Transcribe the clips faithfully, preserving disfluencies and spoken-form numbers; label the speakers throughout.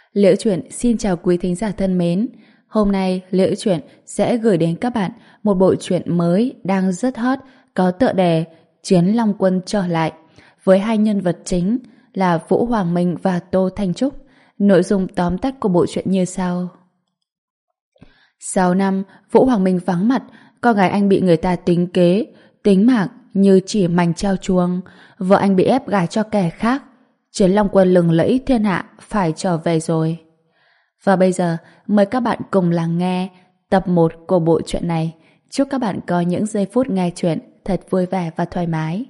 Speaker 1: Liễu Chuyện xin chào quý thính giả thân mến. Hôm nay Liễu Chuyện sẽ gửi đến các bạn một bộ truyện mới đang rất hot, có tựa đề Chiến Long Quân trở lại, với hai nhân vật chính là Vũ Hoàng Minh và Tô Thanh Trúc. Nội dung tóm tắt của bộ truyện như sau. Sáu năm, Vũ Hoàng Minh vắng mặt, con gái anh bị người ta tính kế, tính mạng như chỉ mảnh treo chuông, vợ anh bị ép gả cho kẻ khác. Chiến Long Quân lừng lẫy thiên hạ phải trở về rồi. Và bây giờ mời các bạn cùng lắng nghe tập một của bộ truyện này. Chúc các bạn có những giây phút nghe truyện thật vui vẻ và thoải mái.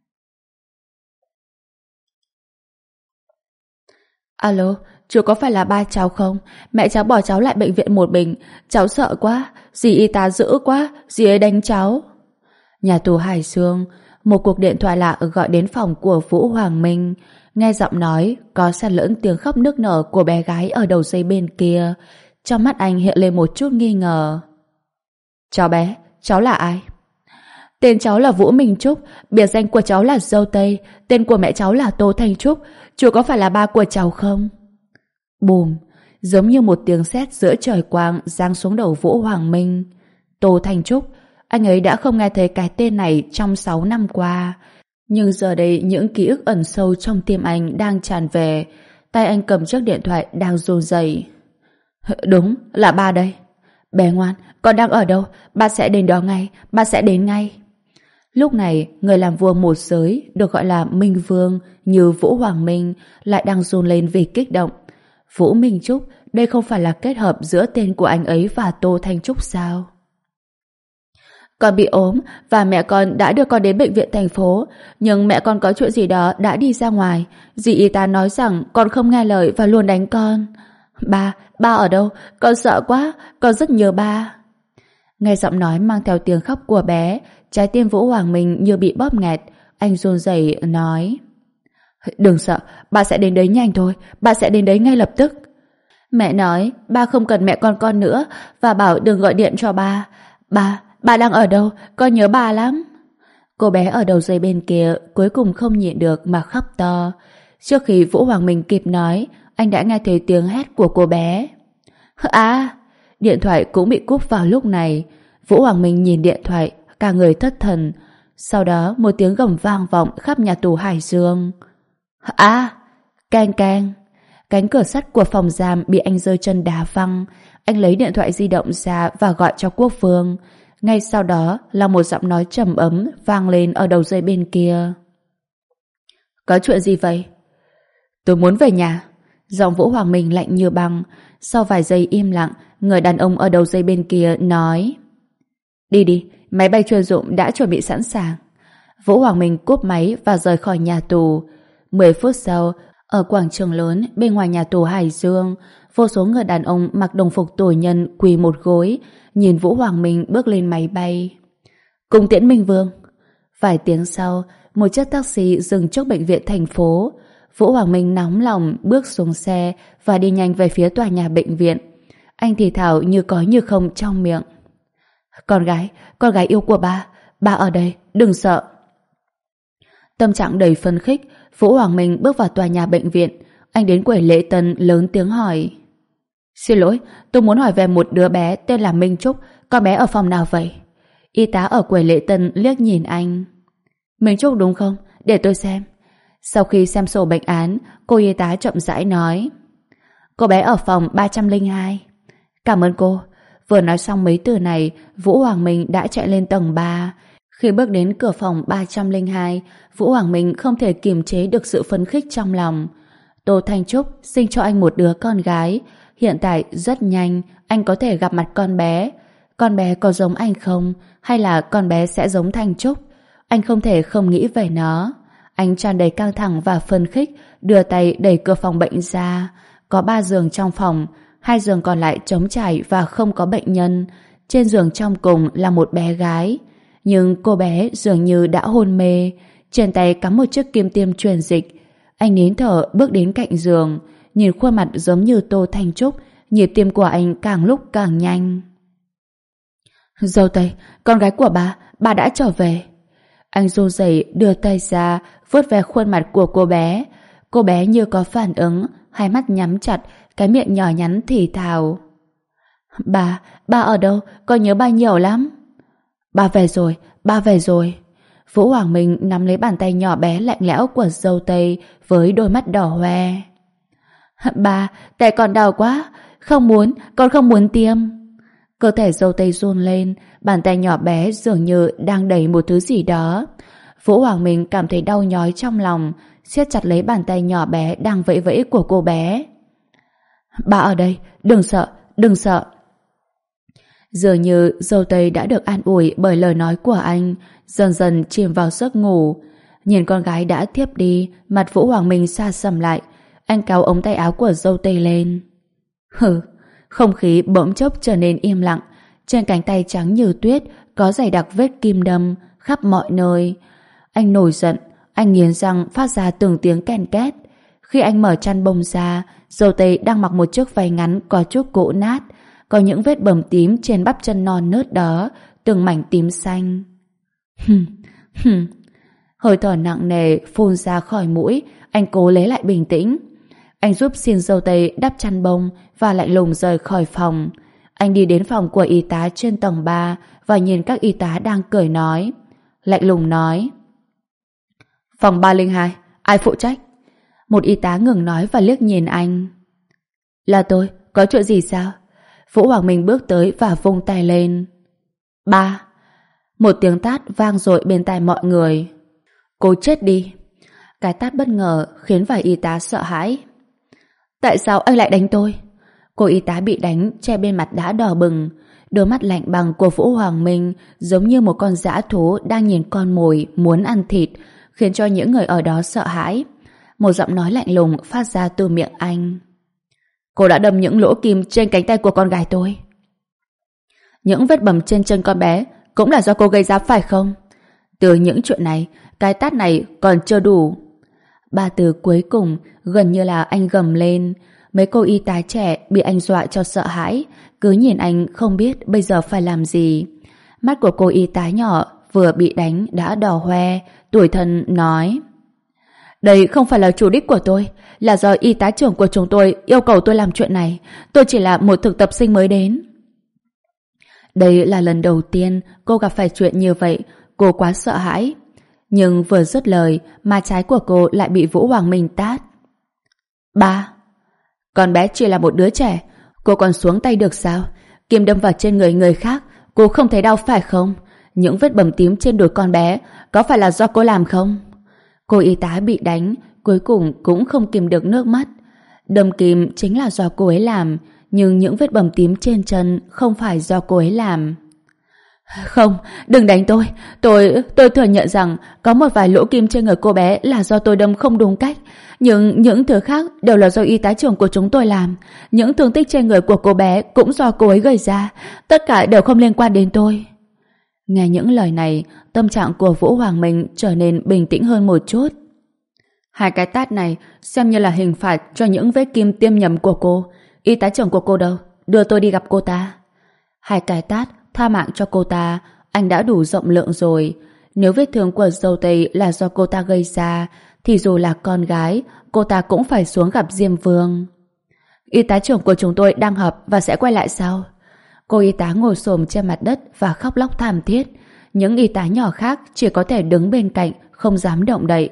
Speaker 1: Alo, chú có phải là ba cháu không? Mẹ cháu bỏ cháu lại bệnh viện một mình. Cháu sợ quá, dì y tá dữ quá, dì ấy đánh cháu. Nhà tù Hải Dương, một cuộc điện thoại lạ gọi đến phòng của Vũ Hoàng Minh. Nghe giọng nói có xen lẫn tiếng khóc nức nở của bé gái ở đầu dây bên kia. Trong mắt anh hiện lên một chút nghi ngờ. Cháu bé, cháu là ai? Tên cháu là Vũ Minh Trúc, biệt danh của cháu là Dâu Tây, tên của mẹ cháu là Tô Thanh Trúc. Chú có phải là ba của cháu không? Bùm, giống như một tiếng sét giữa trời quang giáng xuống đầu Vũ Hoàng Minh. Tô Thanh Trúc, anh ấy đã không nghe thấy cái tên này trong sáu năm qua. Nhưng giờ đây những ký ức ẩn sâu trong tim anh đang tràn về. Tay anh cầm chiếc điện thoại đang run rẩy. Đúng, là ba đây. Bé ngoan, con đang ở đâu? Ba sẽ đến đó ngay, ba sẽ đến ngay. Lúc này, người làm vua một giới, được gọi là Minh Vương, như Vũ Hoàng Minh, lại đang run lên vì kích động. Vũ Minh Trúc, đây không phải là kết hợp giữa tên của anh ấy và Tô Thanh Trúc sao? Con bị ốm và mẹ con đã đưa con đến bệnh viện thành phố, nhưng mẹ con có chuyện gì đó đã đi ra ngoài. Dì y tá nói rằng con không nghe lời và luôn đánh con. Ba, ba ở đâu? Con sợ quá, con rất nhớ ba. Nghe giọng nói mang theo tiếng khóc của bé, trái tim Vũ Hoàng Minh như bị bóp nghẹt. Anh run rẩy nói: Đừng sợ, ba sẽ đến đấy nhanh thôi, ba sẽ đến đấy ngay lập tức. Mẹ nói ba không cần mẹ con con nữa và bảo đừng gọi điện cho ba. Ba, ba đang ở đâu? Con nhớ ba lắm. Cô bé ở đầu dây bên kia cuối cùng không nhịn được mà khóc to. Trước khi Vũ Hoàng Minh kịp nói, anh đã nghe thấy tiếng hét của cô bé. À! Điện thoại cũng bị cúp vào lúc này. Vũ Hoàng Minh nhìn điện thoại, cả người thất thần. Sau đó một tiếng gầm vang vọng khắp nhà tù Hải Dương. À! Keng keng! Cánh cửa sắt của phòng giam bị anh giơ chân đá văng. Anh lấy điện thoại di động ra và gọi cho Quốc Vương. Ngay sau đó là một giọng nói trầm ấm vang lên ở đầu dây bên kia. Có chuyện gì vậy? Tôi muốn về nhà. Giọng Vũ Hoàng Minh lạnh như băng. Sau vài giây im lặng, người đàn ông ở đầu dây bên kia nói: Đi đi, máy bay chuyên dụng đã chuẩn bị sẵn sàng. Vũ Hoàng Minh cúp máy và rời khỏi nhà tù. Mười phút sau, ở quảng trường lớn bên ngoài nhà tù Hải Dương, vô số người đàn ông mặc đồng phục tù nhân quỳ một gối, nhìn Vũ Hoàng Minh bước lên máy bay. Cung tiễn Minh Vương. Vài tiếng sau, một chiếc taxi dừng trước bệnh viện thành phố. Vũ Hoàng Minh nóng lòng bước xuống xe và đi nhanh về phía tòa nhà bệnh viện. Anh thì thào như có như không trong miệng: Con gái, con gái yêu của ba, ba ở đây, đừng sợ. Tâm trạng đầy phấn khích, Vũ Hoàng Minh bước vào tòa nhà bệnh viện. Anh đến quầy lễ tân lớn tiếng hỏi: Xin lỗi, tôi muốn hỏi về một đứa bé tên là Minh Trúc. Con bé ở phòng nào vậy? Y tá ở quầy lễ tân liếc nhìn anh. Minh Trúc đúng không? Để tôi xem. Sau khi xem sổ bệnh án, cô y tá chậm rãi nói: Cô bé ở phòng ba trăm lẻ hai. Cảm ơn cô. Vừa nói xong mấy từ này, Vũ Hoàng Minh đã chạy lên tầng ba. Khi bước đến cửa phòng ba trăm lẻ hai, Vũ Hoàng Minh không thể kiềm chế được sự phấn khích trong lòng. Tô Thanh Trúc sinh cho anh một đứa con gái. Hiện tại rất nhanh anh có thể gặp mặt con bé. Con bé có giống anh không? Hay là con bé sẽ giống Thanh Trúc? Anh không thể không nghĩ về nó. Anh tràn đầy căng thẳng và phấn khích, đưa tay đẩy cửa phòng bệnh ra. Có ba giường trong phòng, hai giường còn lại trống trải và không có bệnh nhân. Trên giường trong cùng là một bé gái, nhưng cô bé dường như đã hôn mê. Trên tay cắm một chiếc kim tiêm truyền dịch. Anh nín thở bước đến cạnh giường, nhìn khuôn mặt giống như Tô Thanh Trúc, nhịp tim của anh càng lúc càng nhanh. Dâu Tây, con gái của bà, bà đã trở về. Anh run rẩy đưa tay ra vuốt ve khuôn mặt của cô bé. Cô bé như có phản ứng, hai mắt nhắm chặt, cái miệng nhỏ nhắn thì thào. Ba, ba ở đâu? Con nhớ ba nhiều lắm. Ba về rồi, ba về rồi. Vũ Hoàng Minh nắm lấy bàn tay nhỏ bé lạnh lẽo của dâu tây với đôi mắt đỏ hoe. Ba, tay con đau quá. Không muốn, con không muốn tiêm. Cơ thể dâu tây run lên, bàn tay nhỏ bé dường như đang đẩy một thứ gì đó. Vũ Hoàng Minh cảm thấy đau nhói trong lòng, siết chặt lấy bàn tay nhỏ bé đang vẫy vẫy của cô bé. Ba ở đây, đừng sợ, đừng sợ. Dường như dâu tây đã được an ủi bởi lời nói của anh, dần dần chìm vào giấc ngủ. Nhìn con gái đã thiếp đi, mặt Vũ Hoàng Minh xa sầm lại. Anh kéo ống tay áo của dâu tây lên. Hừ, không khí bỗng chốc trở nên im lặng. Trên cánh tay trắng như tuyết có dày đặc vết kim đâm khắp mọi nơi. Anh nổi giận, anh nghiến răng phát ra từng tiếng ken két. Khi anh mở chăn bông ra, dâu tây đang mặc một chiếc váy ngắn có chút cũ nát, có những vết bầm tím trên bắp chân non nớt đó, từng mảnh tím xanh. Hừm, hừm. Hơi thở nặng nề phun ra khỏi mũi, anh cố lấy lại bình tĩnh. Anh giúp xin dâu tây đắp chăn bông và lạnh lùng rời khỏi phòng. Anh đi đến phòng của y tá trên tầng ba và nhìn các y tá đang cười nói. Lạnh lùng nói. Phòng ba linh hai, ai phụ trách? Một y tá ngừng nói và liếc nhìn anh. Là tôi, có chuyện gì sao? Vũ Hoàng Minh bước tới và vung tay lên. Ba. Một tiếng tát vang dội bên tai mọi người. Cô chết đi. Cái tát bất ngờ khiến vài y tá sợ hãi. Tại sao anh lại đánh tôi? Cô y tá bị đánh che bên mặt đã đỏ bừng. Đôi mắt lạnh băng của Vũ Hoàng Minh giống như một con dã thú đang nhìn con mồi muốn ăn thịt, khiến cho những người ở đó sợ hãi. Một giọng nói lạnh lùng phát ra từ miệng anh. Cô đã đâm những lỗ kim trên cánh tay của con gái tôi. Những vết bầm trên chân con bé cũng là do cô gây ra phải không? Từ những chuyện này, cái tát này còn chưa đủ. Ba từ cuối cùng gần như là anh gầm lên. Mấy cô y tá trẻ bị anh dọa cho sợ hãi, cứ nhìn anh không biết bây giờ phải làm gì. Mắt của cô y tá nhỏ vừa bị đánh đã đỏ hoe, tủi thân nói. Đây không phải là chủ đích của tôi, là do y tá trưởng của chúng tôi yêu cầu tôi làm chuyện này. Tôi chỉ là một thực tập sinh mới đến. Đây là lần đầu tiên cô gặp phải chuyện như vậy, cô quá sợ hãi. Nhưng vừa dứt lời, má trái của cô lại bị Vũ Hoàng Minh tát. Ba, con bé chỉ là một đứa trẻ, cô còn xuống tay được sao? Kim đâm vào trên người người khác, cô không thấy đau phải không? Những vết bầm tím trên đùi con bé có phải là do cô làm không? Cô y tá bị đánh, cuối cùng cũng không kìm được nước mắt. Đâm kim chính là do cô ấy làm, nhưng những vết bầm tím trên chân không phải do cô ấy làm. Không, đừng đánh tôi. Tôi, tôi thừa nhận rằng có một vài lỗ kim trên người cô bé là do tôi đâm không đúng cách. Nhưng những thứ khác đều là do y tá trưởng của chúng tôi làm. Những thương tích trên người của cô bé cũng do cô ấy gây ra. Tất cả đều không liên quan đến tôi. Nghe những lời này, tâm trạng của Vũ Hoàng Minh trở nên bình tĩnh hơn một chút. Hai cái tát này xem như là hình phạt cho những vết kim tiêm nhầm của cô. Y tá trưởng của cô đâu? Đưa tôi đi gặp cô ta. Hai cái tát tha mạng cho cô ta, anh đã đủ rộng lượng rồi. Nếu vết thương của dâu tây là do cô ta gây ra, thì dù là con gái, cô ta cũng phải xuống gặp Diêm Vương. Y tá trưởng của chúng tôi đang họp và sẽ quay lại sau. Cô y tá ngồi xổm trên mặt đất và khóc lóc thảm thiết. Những y tá nhỏ khác chỉ có thể đứng bên cạnh, không dám động đậy.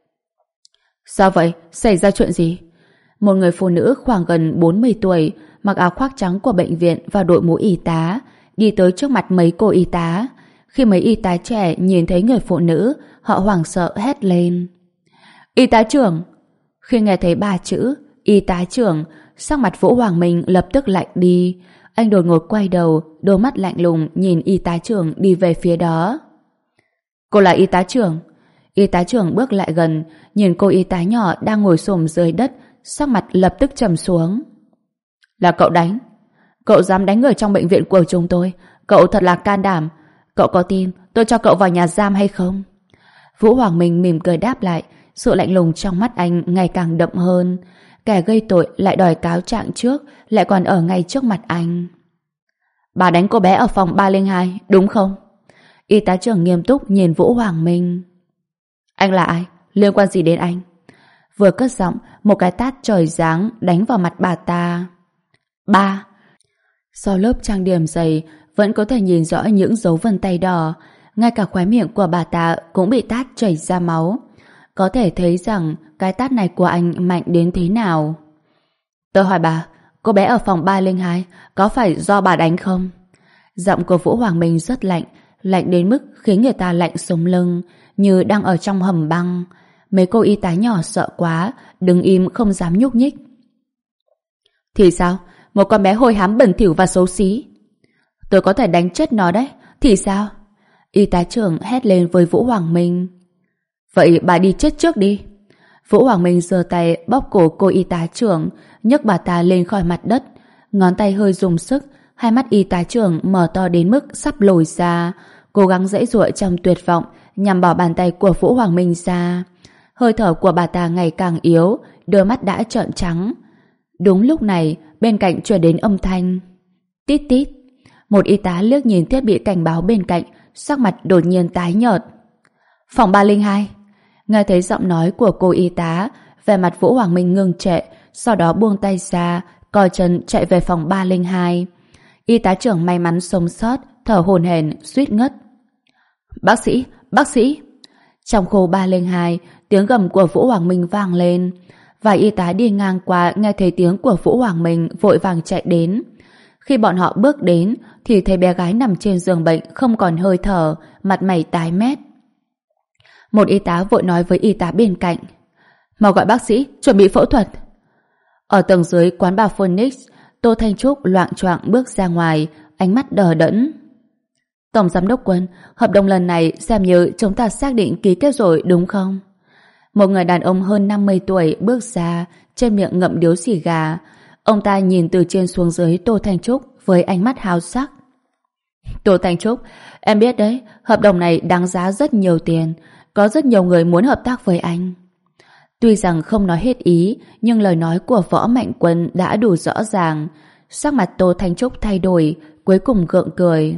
Speaker 1: Sao vậy? Xảy ra chuyện gì? Một người phụ nữ khoảng gần bốn mươi tuổi, mặc áo khoác trắng của bệnh viện và đội mũ y tá, đi tới trước mặt mấy cô y tá. Khi mấy y tá trẻ nhìn thấy người phụ nữ, họ hoảng sợ hét lên. Y tá trưởng! Khi nghe thấy ba chữ y tá trưởng, sắc mặt Vũ Hoàng Minh lập tức lạnh đi. Anh đột ngột quay đầu, đôi mắt lạnh lùng nhìn y tá trưởng đi về phía đó. Cô là y tá trưởng? Y tá trưởng bước lại gần, nhìn cô y tá nhỏ đang ngồi xổm dưới đất, sắc mặt lập tức trầm xuống. Là cậu đánh? Cậu dám đánh người trong bệnh viện của chúng tôi? Cậu thật là can đảm. Cậu có tin tôi cho cậu vào nhà giam hay không? Vũ Hoàng Minh mỉm cười đáp lại, sự lạnh lùng trong mắt anh ngày càng đậm hơn. Kẻ gây tội lại đòi cáo trạng trước, lại còn ở ngay trước mặt anh. Bà đánh cô bé ở phòng ba linh hai, đúng không? Y tá trưởng nghiêm túc nhìn Vũ Hoàng Minh. Anh là ai? Liên quan gì đến anh? Vừa cất giọng, một cái tát trời giáng đánh vào mặt bà ta. Ba! Sau lớp trang điểm dày, vẫn có thể nhìn rõ những dấu vân tay đỏ. Ngay cả khóe miệng của bà ta cũng bị tát chảy ra máu. Có thể thấy rằng cái tát này của anh mạnh đến thế nào. Tôi hỏi bà, cô bé ở phòng ba không hai có phải do bà đánh không? Giọng của Vũ Hoàng Minh rất lạnh, lạnh đến mức khiến người ta lạnh sống lưng, như đang ở trong hầm băng. Mấy cô y tá nhỏ sợ quá, đứng im không dám nhúc nhích. Thì sao? Một con bé hôi hám bẩn thỉu và xấu xí. Tôi có thể đánh chết nó đấy. Thì sao? Y tá trưởng hét lên với Vũ Hoàng Minh. Vậy bà đi chết trước đi. Vũ Hoàng Minh giơ tay bóp cổ cô y tá trưởng, nhấc bà ta lên khỏi mặt đất. Ngón tay hơi dùng sức, hai mắt y tá trưởng mở to đến mức sắp lồi ra, cố gắng giãy giụa trong tuyệt vọng nhằm bỏ bàn tay của Vũ Hoàng Minh ra. Hơi thở của bà ta ngày càng yếu, đôi mắt đã trợn trắng. Đúng lúc này, bên cạnh truyền đến âm thanh tít tít. Một y tá liếc nhìn thiết bị cảnh báo bên cạnh, sắc mặt đột nhiên tái nhợt. Phòng ba không hai. Nghe thấy giọng nói của cô y tá, vẻ mặt Vũ Hoàng Minh ngưng trệ, sau đó buông tay ra, co chân chạy về phòng ba không hai. Y tá trưởng may mắn sống sót, thở hổn hển, suýt ngất. Bác sĩ, bác sĩ. Trong khu ba không hai, tiếng gầm của Vũ Hoàng Minh vang lên. Vài y tá đi ngang qua nghe thấy tiếng của Vũ Hoàng Minh vội vàng chạy đến. Khi bọn họ bước đến thì thấy bé gái nằm trên giường bệnh không còn hơi thở, mặt mày tái mét. Một y tá vội nói với y tá bên cạnh. Mau gọi bác sĩ, chuẩn bị phẫu thuật. Ở tầng dưới quán bar Phoenix, Tô Thanh Trúc loạng choạng bước ra ngoài, ánh mắt đờ đẫn. Tổng giám đốc Quân, hợp đồng lần này xem như chúng ta xác định ký kết rồi đúng không? Một người đàn ông hơn năm mươi tuổi bước ra, trên miệng ngậm điếu xì gà. Ông ta nhìn từ trên xuống dưới Tô Thanh Trúc với ánh mắt háo sắc. Tô Thanh Trúc, em biết đấy, hợp đồng này đáng giá rất nhiều tiền. Có rất nhiều người muốn hợp tác với anh. Tuy rằng không nói hết ý, nhưng lời nói của Võ Mạnh Quân đã đủ rõ ràng. Sắc mặt Tô Thanh Trúc thay đổi, cuối cùng gượng cười.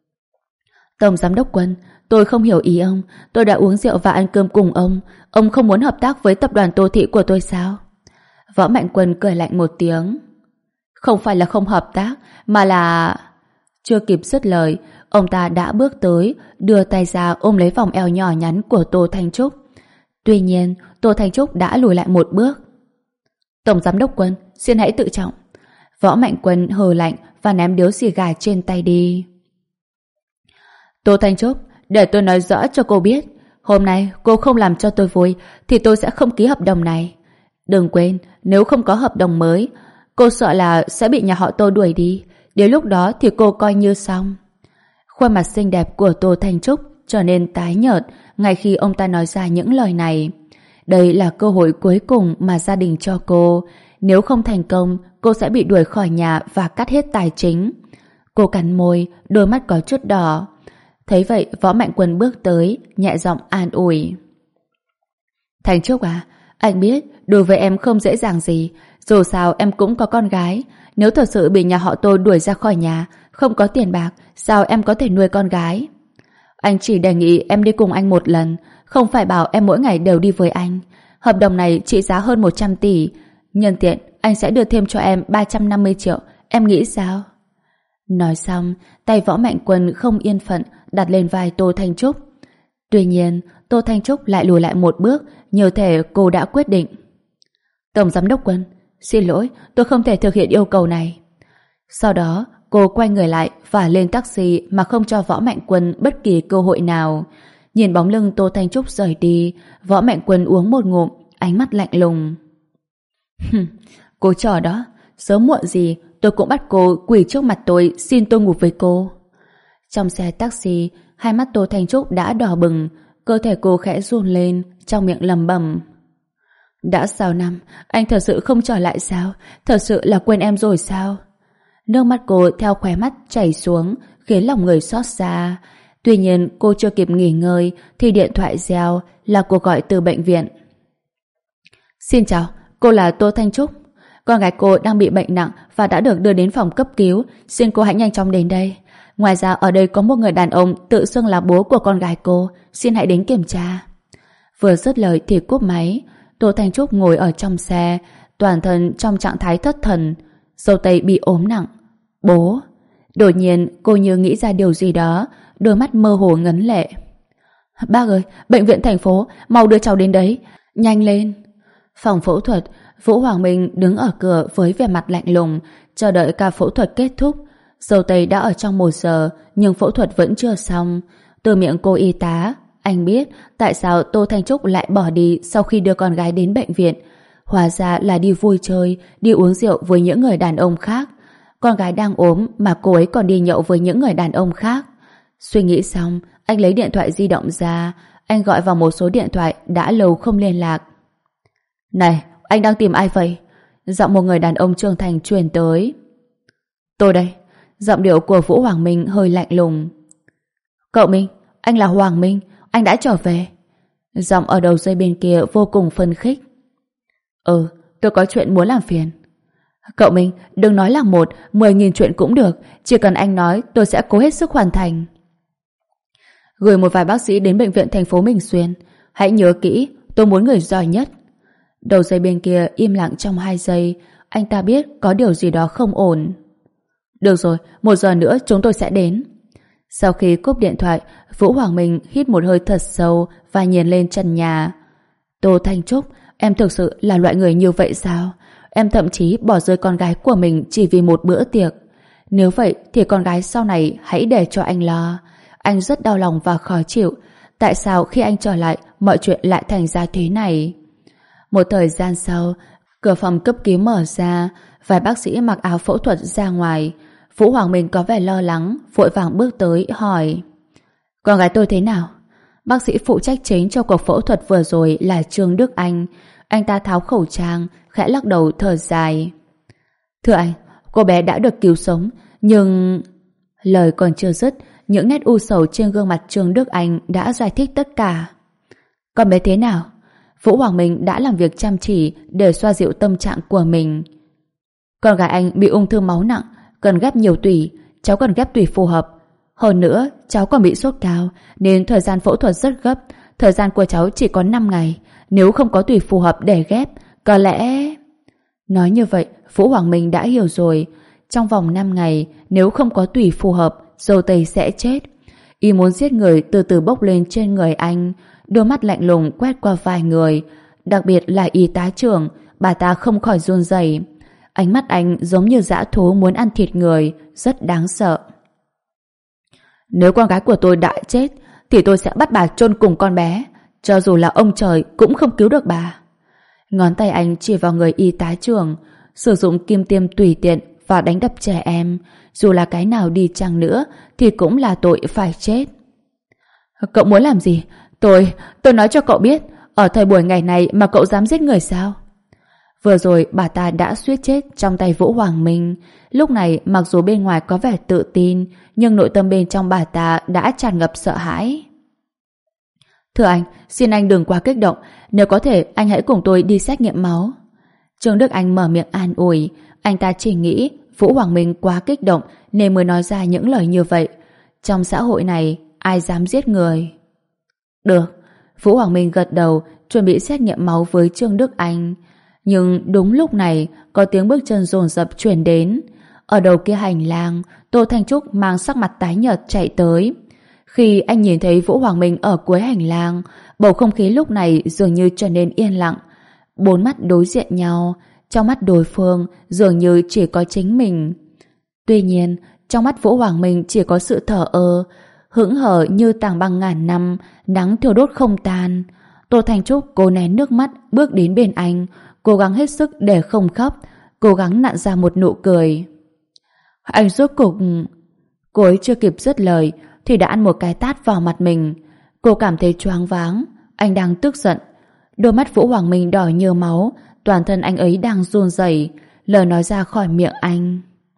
Speaker 1: Tổng giám đốc Quân, tôi không hiểu ý ông. Tôi đã uống rượu và ăn cơm cùng ông. Ông không muốn hợp tác với tập đoàn Tô Thị của tôi sao? Võ Mạnh Quân cười lạnh một tiếng. Không phải là không hợp tác, mà là... Chưa kịp dứt lời, ông ta đã bước tới, đưa tay ra ôm lấy vòng eo nhỏ nhắn của Tô Thanh Trúc. Tuy nhiên, Tô Thanh Trúc đã lùi lại một bước. Tổng giám đốc Quân, xin hãy tự trọng. Võ Mạnh Quân hừ lạnh và ném điếu xì gà trên tay đi. Tô Thanh Trúc, để tôi nói rõ cho cô biết, hôm nay cô không làm cho tôi vui thì tôi sẽ không ký hợp đồng này. Đừng quên, nếu không có hợp đồng mới, cô sợ là sẽ bị nhà họ Tô đuổi đi. Đến lúc đó thì cô coi như xong. Khuôn mặt xinh đẹp của Tô Thanh Trúc trở nên tái nhợt ngay khi ông ta nói ra những lời này. Đây là cơ hội cuối cùng mà gia đình cho cô. Nếu không thành công, cô sẽ bị đuổi khỏi nhà và cắt hết tài chính. Cô cắn môi, đôi mắt có chút đỏ. Thấy vậy, Võ Mạnh Quân bước tới, nhẹ giọng an ủi. Thanh Trúc à, anh biết đối với em không dễ dàng gì. Dù sao em cũng có con gái. Nếu thật sự bị nhà họ Tô đuổi ra khỏi nhà, không có tiền bạc, sao em có thể nuôi con gái? Anh chỉ đề nghị em đi cùng anh một lần, không phải bảo em mỗi ngày đều đi với anh. Hợp đồng này trị giá hơn một trăm tỷ. Nhân tiện, anh sẽ đưa thêm cho em ba trăm năm mươi triệu. Em nghĩ sao? Nói xong, tay Võ Mạnh Quân không yên phận đặt lên vai Tô Thanh Trúc. Tuy nhiên, Tô Thanh Trúc lại lùi lại một bước, như thể cô đã quyết định. Tổng giám đốc Quân, xin lỗi, tôi không thể thực hiện yêu cầu này. Sau đó, cô quay người lại và lên taxi mà không cho Võ Mạnh Quân bất kỳ cơ hội nào. Nhìn bóng lưng Tô Thanh Trúc rời đi, Võ Mạnh Quân uống một ngụm, ánh mắt lạnh lùng. Cô trò đó, sớm muộn gì tôi cũng bắt cô quỳ trước mặt tôi xin tôi ngủ với cô. Trong xe taxi, hai mắt Tô Thanh Trúc đã đỏ bừng, cơ thể cô khẽ run lên, trong miệng lẩm bẩm. Đã sáu năm, anh thật sự không trở lại sao? Thật sự là quên em rồi sao? Nước mắt cô theo khóe mắt chảy xuống, khiến lòng người xót xa. Tuy nhiên cô chưa kịp nghỉ ngơi thì điện thoại reo, là cuộc gọi từ bệnh viện. Xin chào, cô là Tô Thanh Trúc. Con gái cô đang bị bệnh nặng và đã được đưa đến phòng cấp cứu. Xin cô hãy nhanh chóng đến đây. Ngoài ra ở đây có một người đàn ông tự xưng là bố của con gái cô. Xin hãy đến kiểm tra. Vừa dứt lời thì cúp máy. Tô Thanh Trúc ngồi ở trong xe, toàn thân trong trạng thái thất thần. Dâu tây bị ốm nặng. Bố! Đột nhiên cô như nghĩ ra điều gì đó, đôi mắt mơ hồ ngấn lệ. Bác ơi, bệnh viện thành phố, mau đưa cháu đến đấy. Nhanh lên! Phòng phẫu thuật, Vũ Hoàng Minh đứng ở cửa với vẻ mặt lạnh lùng, chờ đợi ca phẫu thuật kết thúc. Dâu tây đã ở trong một giờ, nhưng phẫu thuật vẫn chưa xong. Từ miệng cô y tá, anh biết tại sao Tô Thanh Trúc lại bỏ đi sau khi đưa con gái đến bệnh viện. Hóa ra là đi vui chơi, đi uống rượu với những người đàn ông khác. Con gái đang ốm mà cô ấy còn đi nhậu với những người đàn ông khác. Suy nghĩ xong, anh lấy điện thoại di động ra. Anh gọi vào một số điện thoại đã lâu không liên lạc. Này, anh đang tìm ai vậy? Giọng một người đàn ông trưởng thành truyền tới. Tôi đây. Giọng điệu của Vũ Hoàng Minh hơi lạnh lùng. Cậu Minh, anh là Hoàng Minh, anh đã trở về. Giọng ở đầu dây bên kia vô cùng phấn khích. Ừ, tôi có chuyện muốn làm phiền. Cậu Minh, đừng nói là một, mười nghìn chuyện cũng được. Chỉ cần anh nói, tôi sẽ cố hết sức hoàn thành. Gửi một vài bác sĩ đến bệnh viện thành phố Bình Xuyên. Hãy nhớ kỹ, tôi muốn người giỏi nhất. Đầu dây bên kia im lặng trong hai giây. Anh ta biết có điều gì đó không ổn. Được rồi, một giờ nữa chúng tôi sẽ đến. Sau khi cúp điện thoại, Vũ Hoàng Minh hít một hơi thật sâu và nhìn lên trần nhà. Tô Thanh Trúc, em thực sự là loại người như vậy sao? Em thậm chí bỏ rơi con gái của mình chỉ vì một bữa tiệc. Nếu vậy thì con gái sau này hãy để cho anh lo. Anh rất đau lòng và khó chịu. Tại sao khi anh trở lại mọi chuyện lại thành ra thế này? Một thời gian sau, cửa phòng cấp cứu mở ra, vài bác sĩ mặc áo phẫu thuật ra ngoài. Vũ Hoàng Minh có vẻ lo lắng, vội vàng bước tới hỏi: con gái tôi thế nào? Bác sĩ phụ trách chính cho cuộc phẫu thuật vừa rồi là Trương Đức Anh. Anh ta tháo khẩu trang, khẽ lắc đầu thở dài. Thưa anh, cô bé đã được cứu sống, nhưng... Lời còn chưa dứt, những nét u sầu trên gương mặt Trương Đức Anh đã giải thích tất cả. Con bé thế nào? Vũ Hoàng Minh đã làm việc chăm chỉ để xoa dịu tâm trạng của mình. Con gái anh bị ung thư máu nặng, cần ghép nhiều tủy, cháu cần ghép tủy phù hợp. Hơn nữa, cháu còn bị sốt cao, nên thời gian phẫu thuật rất gấp. Thời gian của cháu chỉ có năm ngày. Nếu không có tủy phù hợp để ghép, có lẽ... Nói như vậy, Vũ Hoàng Minh đã hiểu rồi. Trong vòng năm ngày, nếu không có tủy phù hợp, dâu tây sẽ chết. Ý muốn giết người từ từ bốc lên trên người anh. Đôi mắt lạnh lùng quét qua vài người, đặc biệt là y tá trưởng. Bà ta không khỏi run rẩy. Ánh mắt anh giống như dã thú muốn ăn thịt người, rất đáng sợ. Nếu con gái của tôi đã chết, thì tôi sẽ bắt bà chôn cùng con bé. Cho dù là ông trời cũng không cứu được bà. Ngón tay anh chỉ vào người y tá trưởng. Sử dụng kim tiêm tùy tiện và đánh đập trẻ em, dù là cái nào đi chăng nữa thì cũng là tội phải chết. Cậu muốn làm gì? Tôi, tôi nói cho cậu biết, ở thời buổi ngày này mà cậu dám giết người sao? Vừa rồi bà ta đã suýt chết trong tay Vũ Hoàng Minh. Lúc này mặc dù bên ngoài có vẻ tự tin, nhưng nội tâm bên trong bà ta đã tràn ngập sợ hãi. Thưa anh, xin anh đừng quá kích động. Nếu có thể, anh hãy cùng tôi đi xét nghiệm máu. Trương Đức Anh mở miệng an ủi. Anh ta chỉ nghĩ Vũ Hoàng Minh quá kích động nên mới nói ra những lời như vậy. Trong xã hội này, ai dám giết người? Được. Vũ Hoàng Minh gật đầu, chuẩn bị xét nghiệm máu với Trương Đức Anh. Nhưng đúng lúc này, có tiếng bước chân dồn dập truyền đến. Ở đầu kia hành lang, Tô Thanh Trúc mang sắc mặt tái nhợt chạy tới. Khi anh nhìn thấy Vũ Hoàng Minh ở cuối hành lang, bầu không khí lúc này dường như trở nên yên lặng. Bốn mắt đối diện nhau, trong mắt đối phương dường như chỉ có chính mình. Tuy nhiên, trong mắt Vũ Hoàng Minh chỉ có sự thờ ơ, hững hờ như tảng băng ngàn năm, nắng thiêu đốt không tan. Tô Thanh Trúc cố nén nước mắt bước đến bên anh, cố gắng hết sức để không khóc, cố gắng nặn ra một nụ cười. Anh rốt cục... Cô ấy chưa kịp dứt lời thì đã ăn một cái tát vào mặt mình. Cô cảm thấy choáng váng. Anh đang tức giận. Đôi mắt Vũ Hoàng Minh đỏ như máu, toàn thân anh ấy đang run rẩy. Lời nói ra khỏi miệng anh: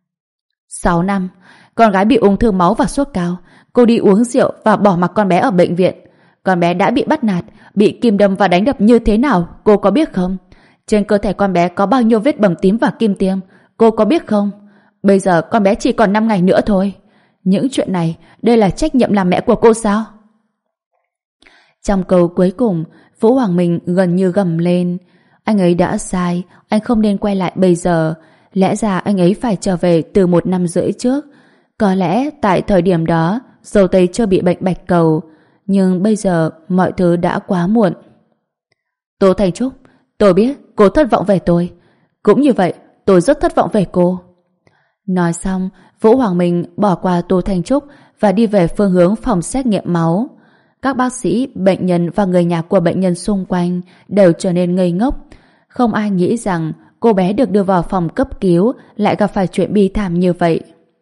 Speaker 1: Sáu năm, con gái bị ung thư máu và sốt cao. Cô đi uống rượu và bỏ mặc con bé ở bệnh viện. Con bé đã bị bắt nạt, bị kim đâm và đánh đập như thế nào, cô có biết không? Trên cơ thể con bé có bao nhiêu vết bầm tím và kim tiêm, cô có biết không? Bây giờ con bé chỉ còn năm ngày nữa thôi. Những chuyện này, đây là trách nhiệm làm mẹ của cô sao? Trong câu cuối cùng, Vũ Hoàng Minh gần như gầm lên. Anh ấy đã sai, anh không nên quay lại bây giờ. Lẽ ra anh ấy phải trở về từ một năm rưỡi trước. Có lẽ tại thời điểm đó dâu tây chưa bị bệnh bạch cầu, nhưng bây giờ mọi thứ đã quá muộn. Tô Thanh Trúc, tôi biết cô thất vọng về tôi. Cũng như vậy, tôi rất thất vọng về cô. Nói xong, Vũ Hoàng Minh bỏ qua Tô Thanh Trúc và đi về phương hướng phòng xét nghiệm máu. Các bác sĩ, bệnh nhân và người nhà của bệnh nhân xung quanh đều trở nên ngây ngốc. Không ai nghĩ rằng cô bé được đưa vào phòng cấp cứu lại gặp phải chuyện bi thảm như vậy.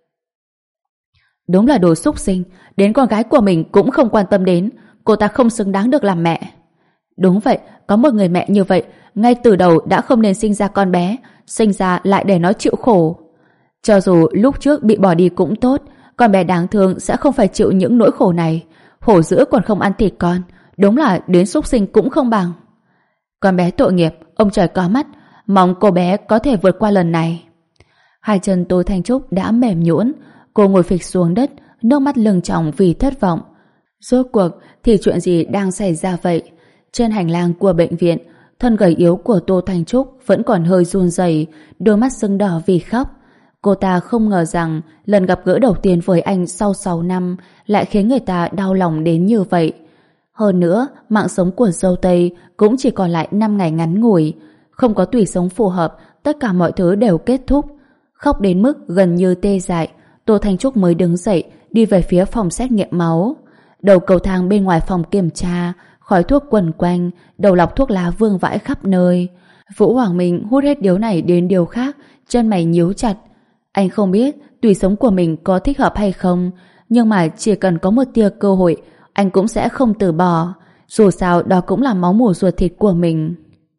Speaker 1: Đúng là đồ xúc sinh, đến con gái của mình cũng không quan tâm đến. Cô ta không xứng đáng được làm mẹ. Đúng vậy, có một người mẹ như vậy ngay từ đầu đã không nên sinh ra con bé, sinh ra lại để nó chịu khổ. Cho dù lúc trước bị bỏ đi cũng tốt, con bé đáng thương sẽ không phải chịu những nỗi khổ này. Hổ dữ còn không ăn thịt con, đúng là đến xúc sinh cũng không bằng. Con bé tội nghiệp, ông trời có mắt, mong cô bé có thể vượt qua lần này. Hai chân Tô Thanh Trúc đã mềm nhũn, cô ngồi phịch xuống đất, nước mắt lưng tròng vì thất vọng. Rốt cuộc thì chuyện gì đang xảy ra vậy? Trên hành lang của bệnh viện, thân gầy yếu của Tô Thanh Trúc vẫn còn hơi run rẩy, đôi mắt sưng đỏ vì khóc. Cô ta không ngờ rằng lần gặp gỡ đầu tiên với anh sau sáu năm lại khiến người ta đau lòng đến như vậy. Hơn nữa, mạng sống của dâu Tây cũng chỉ còn lại năm ngày ngắn ngủi. Không có tủy sống phù hợp, tất cả mọi thứ đều kết thúc. Khóc đến mức gần như tê dại, Tô Thanh Trúc mới đứng dậy, đi về phía phòng xét nghiệm máu. Đầu cầu thang bên ngoài phòng kiểm tra, khói thuốc quần quanh, đầu lọc thuốc lá vương vãi khắp nơi. Vũ Hoàng Minh hút hết điếu này đến điếu khác, chân mày nhíu chặt. Anh không biết tùy sống của mình có thích hợp hay không, nhưng mà chỉ cần có một tia cơ hội, anh cũng sẽ không từ bỏ. Dù sao đó cũng là máu mủ ruột thịt của mình.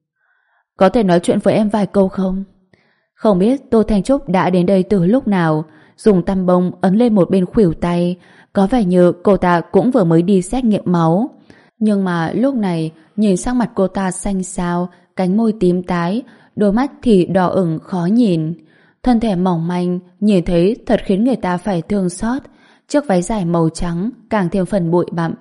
Speaker 1: Có thể nói chuyện với em vài câu không? Không biết Tô Thanh Trúc đã đến đây từ lúc nào, dùng tăm bông ấn lên một bên khuỷu tay. Có vẻ như cô ta cũng vừa mới đi xét nghiệm máu. Nhưng mà lúc này nhìn sang mặt cô ta xanh xao, cánh môi tím tái, đôi mắt thì đỏ ửng khó nhìn. Thân thể mỏng manh, nhìn thấy thật khiến người ta phải thương xót. Chiếc váy dài màu trắng càng thêm phần bụi bặm.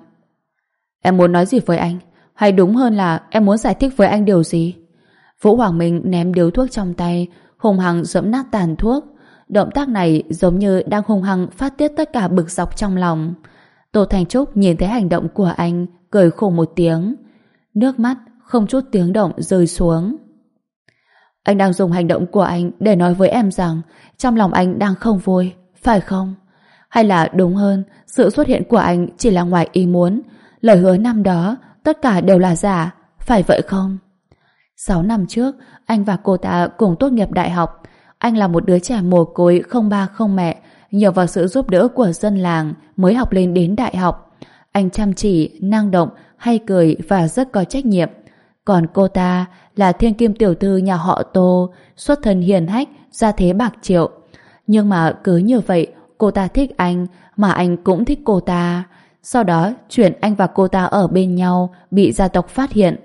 Speaker 1: Em muốn nói gì với anh? Hay đúng hơn là em muốn giải thích với anh điều gì? Vũ Hoàng Minh ném điếu thuốc trong tay, hùng hăng giẫm nát tàn thuốc. Động tác này giống như đang hung hăng phát tiết tất cả bực dọc trong lòng. Tô Thanh Trúc nhìn thấy hành động của anh, cười khổ một tiếng. Nước mắt không chút tiếng động rơi xuống. Anh đang dùng hành động của anh để nói với em rằng trong lòng anh đang không vui, phải không? Hay là đúng hơn, sự xuất hiện của anh chỉ là ngoài ý muốn, lời hứa năm đó tất cả đều là giả, phải vậy không? Sáu năm trước, anh và cô ta cùng tốt nghiệp đại học. Anh là một đứa trẻ mồ côi không ba không mẹ, nhờ vào sự giúp đỡ của dân làng mới học lên đến đại học. Anh chăm chỉ, năng động, hay cười và rất có trách nhiệm. Còn cô ta là thiên kim tiểu thư nhà họ Tô, xuất thân hiền hách, gia thế bạc triệu. Nhưng mà cứ như vậy, cô ta thích anh, mà anh cũng thích cô ta. Sau đó, chuyện anh và cô ta ở bên nhau bị gia tộc phát hiện.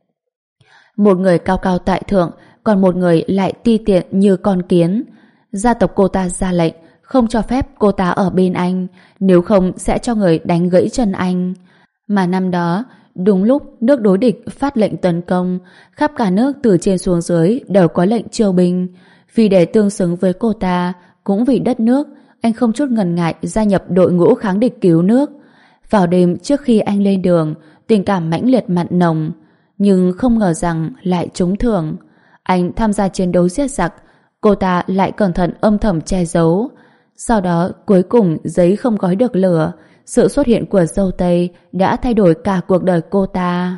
Speaker 1: Một người cao cao tại thượng, còn một người lại ti tiện như con kiến. Gia tộc cô ta ra lệnh không cho phép cô ta ở bên anh, nếu không sẽ cho người đánh gãy chân anh. Mà năm đó, đúng lúc nước đối địch phát lệnh tấn công, khắp cả nước từ trên xuống dưới đều có lệnh chiêu binh. Vì để tương xứng với cô ta, cũng vì đất nước, anh không chút ngần ngại gia nhập đội ngũ kháng địch cứu nước. Vào đêm trước khi anh lên đường, tình cảm mãnh liệt mặn nồng, nhưng không ngờ rằng lại trúng thưởng. Anh tham gia chiến đấu giết giặc, cô ta lại cẩn thận âm thầm che giấu. Sau đó cuối cùng giấy không gói được lửa, sự xuất hiện của dâu Tây đã thay đổi cả cuộc đời cô ta.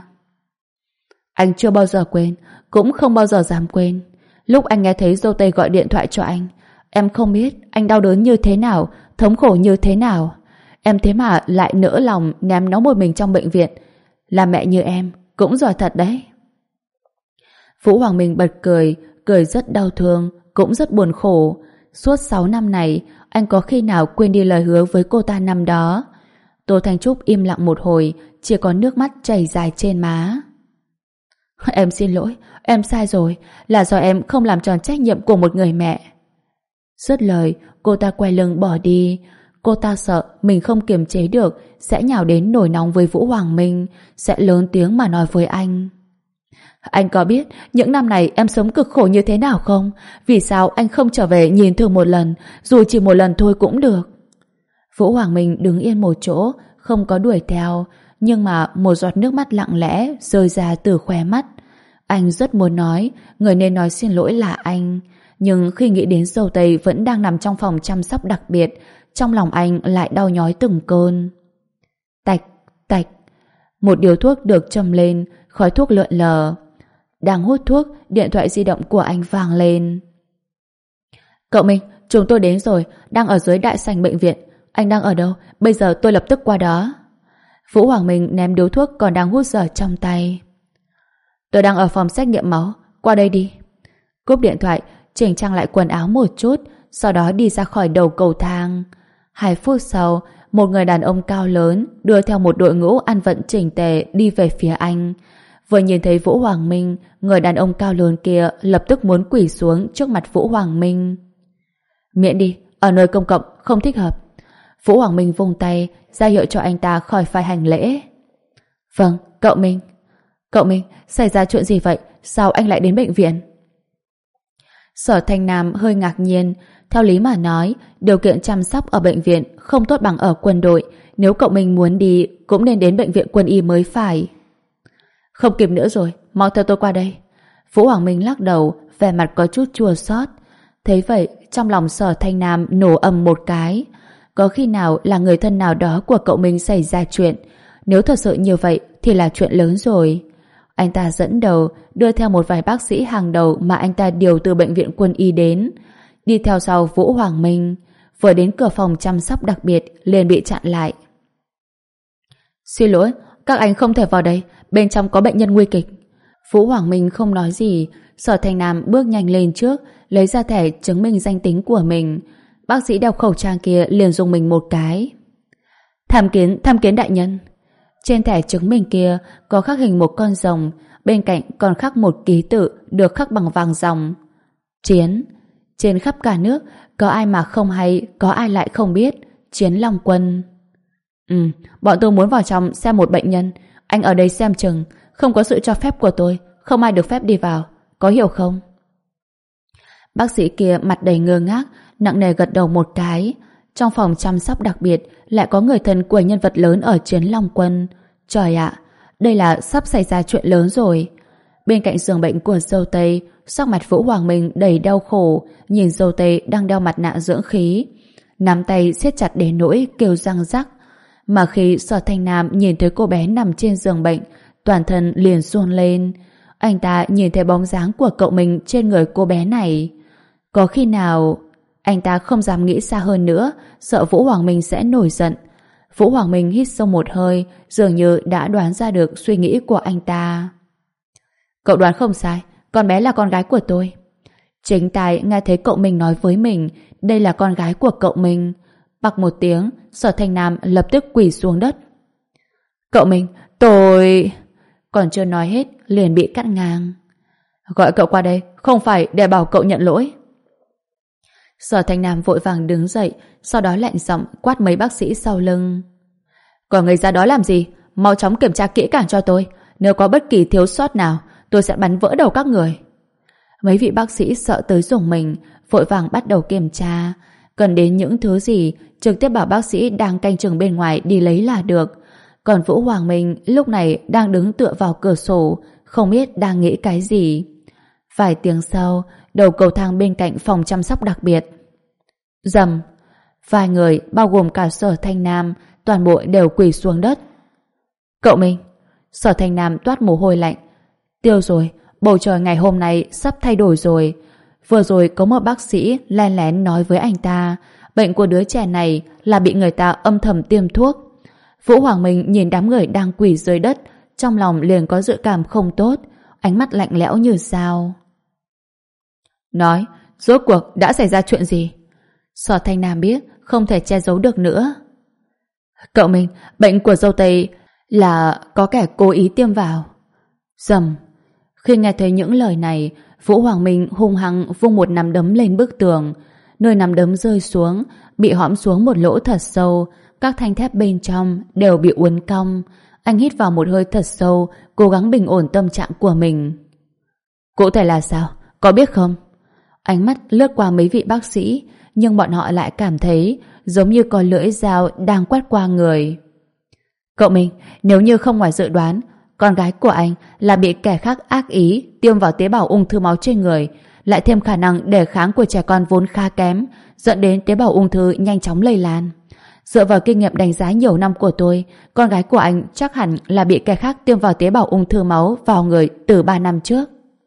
Speaker 1: Anh chưa bao giờ quên, cũng không bao giờ dám quên. Lúc anh nghe thấy dâu Tây gọi điện thoại cho anh, em không biết anh đau đớn như thế nào, thống khổ như thế nào. Em thế mà lại nỡ lòng ném nó một mình trong bệnh viện. Là mẹ như em cũng giỏi thật đấy. Vũ Hoàng Minh bật cười, cười rất đau thương, cũng rất buồn khổ. Suốt sáu năm này, anh có khi nào quên đi lời hứa với cô ta năm đó? Tô Thanh Trúc im lặng một hồi, chỉ có nước mắt chảy dài trên má. Em xin lỗi, em sai rồi, là do em không làm tròn trách nhiệm của một người mẹ. Dứt lời, cô ta quay lưng bỏ đi. Cô ta sợ mình không kiềm chế được sẽ nhào đến nổi nóng với Vũ Hoàng Minh, sẽ lớn tiếng mà nói với anh. Anh có biết những năm này em sống cực khổ như thế nào không? Vì sao anh không trở về nhìn thử một lần, dù chỉ một lần thôi cũng được? Vũ Hoàng Minh đứng yên một chỗ, không có đuổi theo, nhưng mà một giọt nước mắt lặng lẽ rơi ra từ khóe mắt. Anh rất muốn nói, người nên nói xin lỗi là anh. Nhưng khi nghĩ đến dâu tây vẫn đang nằm trong phòng chăm sóc đặc biệt, trong lòng anh lại đau nhói từng cơn. Tạch, tạch. Một điếu thuốc được châm lên, khói thuốc lượn lờ. Đang hút thuốc, điện thoại di động của anh vang lên. Cậu Minh, chúng tôi đến rồi, đang ở dưới đại sảnh bệnh viện. Anh đang ở đâu? Bây giờ tôi lập tức qua đó. Vũ Hoàng Minh ném điếu thuốc còn đang hút dở trong tay. Tôi đang ở phòng xét nghiệm máu, qua đây đi. Cúp điện thoại, chỉnh trang lại quần áo một chút, sau đó đi ra khỏi đầu cầu thang. Hai phút sau, một người đàn ông cao lớn đưa theo một đội ngũ ăn vận chỉnh tề đi về phía anh. Vừa nhìn thấy Vũ Hoàng Minh, người đàn ông cao lớn kia lập tức muốn quỳ xuống trước mặt Vũ Hoàng Minh. Miễn đi, ở nơi công cộng không thích hợp. Vũ Hoàng Minh vung tay ra hiệu cho anh ta khỏi phải hành lễ. Vâng, cậu Minh. Cậu Minh, xảy ra chuyện gì vậy? Sao anh lại đến bệnh viện? Sở Thanh Nam hơi ngạc nhiên. Theo lý mà nói, điều kiện chăm sóc ở bệnh viện không tốt bằng ở quân đội. Nếu cậu Minh muốn đi, cũng nên đến bệnh viện quân y mới phải. Không kịp nữa rồi, mau theo tôi qua đây. Vũ Hoàng Minh lắc đầu, vẻ mặt có chút chua xót. Thấy vậy, trong lòng Sở Thanh Nam nổ ầm một cái. Có khi nào là người thân nào đó của cậu Minh xảy ra chuyện? Nếu thật sự như vậy thì là chuyện lớn rồi. Anh ta dẫn đầu đưa theo một vài bác sĩ hàng đầu mà anh ta điều từ bệnh viện quân y đến. Đi theo sau Vũ Hoàng Minh. Vừa đến cửa phòng chăm sóc đặc biệt liền bị chặn lại. Xin lỗi, các anh không thể vào đây, bên trong có bệnh nhân nguy kịch. Vũ Hoàng Minh không nói gì. Sở Thanh Nam bước nhanh lên trước, lấy ra thẻ chứng minh danh tính của mình. Bác sĩ đeo khẩu trang kia liền dùng mình một cái. Tham kiến, tham kiến đại nhân. Trên thẻ chứng minh kia có khắc hình một con rồng, bên cạnh còn khắc một ký tự được khắc bằng vàng ròng. Chiến. Trên khắp cả nước, có ai mà không hay, có ai lại không biết. Chiến Long Quân. Ừ, bọn tôi muốn vào trong xem một bệnh nhân. Anh ở đây xem chừng, không có sự cho phép của tôi, không ai được phép đi vào. Có hiểu không? Bác sĩ kia mặt đầy ngơ ngác, nặng nề gật đầu một cái. Trong phòng chăm sóc đặc biệt lại có người thân của nhân vật lớn ở Chiến Long Quân. Trời ạ, đây là sắp xảy ra chuyện lớn rồi. Bên cạnh giường bệnh của dâu tây, sắc mặt Vũ Hoàng Minh đầy đau khổ, nhìn dâu tây đang đeo mặt nạ dưỡng khí, nắm tay siết chặt đến nỗi kêu răng rắc. Mà khi Sở Thanh Nam nhìn thấy cô bé nằm trên giường bệnh, toàn thân liền run lên. Anh ta nhìn thấy bóng dáng của cậu mình trên người cô bé này. Có khi nào... Anh ta không dám nghĩ xa hơn nữa, sợ Vũ Hoàng Minh sẽ nổi giận. Vũ Hoàng Minh hít sâu một hơi, dường như đã đoán ra được suy nghĩ của anh ta. Cậu đoán không sai, con bé là con gái của tôi. Chính tai nghe thấy cậu mình nói với mình, đây là con gái của cậu mình. Bặc một tiếng, Sở Thanh Nam lập tức quỳ xuống đất. Cậu mình, tôi... Còn chưa nói hết, liền bị cắt ngang. Gọi cậu qua đây, không phải để bảo cậu nhận lỗi. Sở Thanh Nam vội vàng đứng dậy, sau đó lạnh giọng quát mấy bác sĩ sau lưng. Còn người ra đó làm gì? Mau chóng kiểm tra kỹ càng cho tôi. Nếu có bất kỳ thiếu sót nào, tôi sẽ bắn vỡ đầu các người. Mấy vị bác sĩ sợ tới rùng mình, vội vàng bắt đầu kiểm tra. Cần đến những thứ gì, trực tiếp bảo bác sĩ đang canh chừng bên ngoài đi lấy là được. Còn Vũ Hoàng Minh lúc này đang đứng tựa vào cửa sổ, không biết đang nghĩ cái gì. Vài tiếng sau, đầu cầu thang bên cạnh phòng chăm sóc đặc biệt. Rầm, vài người bao gồm cả Sở Thanh Nam toàn bộ đều quỳ xuống đất. Cậu Minh. Sở Thanh Nam toát mồ hôi lạnh. Tiêu rồi, bầu trời ngày hôm nay sắp thay đổi rồi. Vừa rồi có một bác sĩ len lén nói với anh ta, bệnh của đứa trẻ này là bị người ta âm thầm tiêm thuốc. Vũ Hoàng Minh nhìn đám người đang quỳ dưới đất, trong lòng liền có dự cảm không tốt, ánh mắt lạnh lẽo như sao. Nói, rốt cuộc đã xảy ra chuyện gì? Sở Thanh Nam biết không thể che giấu được nữa. Cậu mình, bệnh của dâu tây là có kẻ cố ý tiêm vào. Rầm. Khi nghe thấy những lời này, Vũ Hoàng Minh hung hăng vung một nắm đấm lên bức tường. Nơi nắm đấm rơi xuống, bị hõm xuống một lỗ thật sâu, các thanh thép bên trong đều bị uốn cong. Anh hít vào một hơi thật sâu, cố gắng bình ổn tâm trạng của mình. Cụ thể là sao? Có biết không? Ánh mắt lướt qua mấy vị bác sĩ, nhưng bọn họ lại cảm thấy giống như có lưỡi dao đang quét qua người. Cậu Minh, nếu như không ngoài dự đoán, con gái của anh là bị kẻ khác ác ý tiêm vào tế bào ung thư máu trên người, lại thêm khả năng đề kháng của trẻ con vốn khá kém, dẫn đến tế bào ung thư nhanh chóng lây lan. Dựa vào kinh nghiệm đánh giá nhiều năm của tôi, con gái của anh chắc hẳn là bị kẻ khác tiêm vào tế bào ung thư máu vào người từ ba năm trước.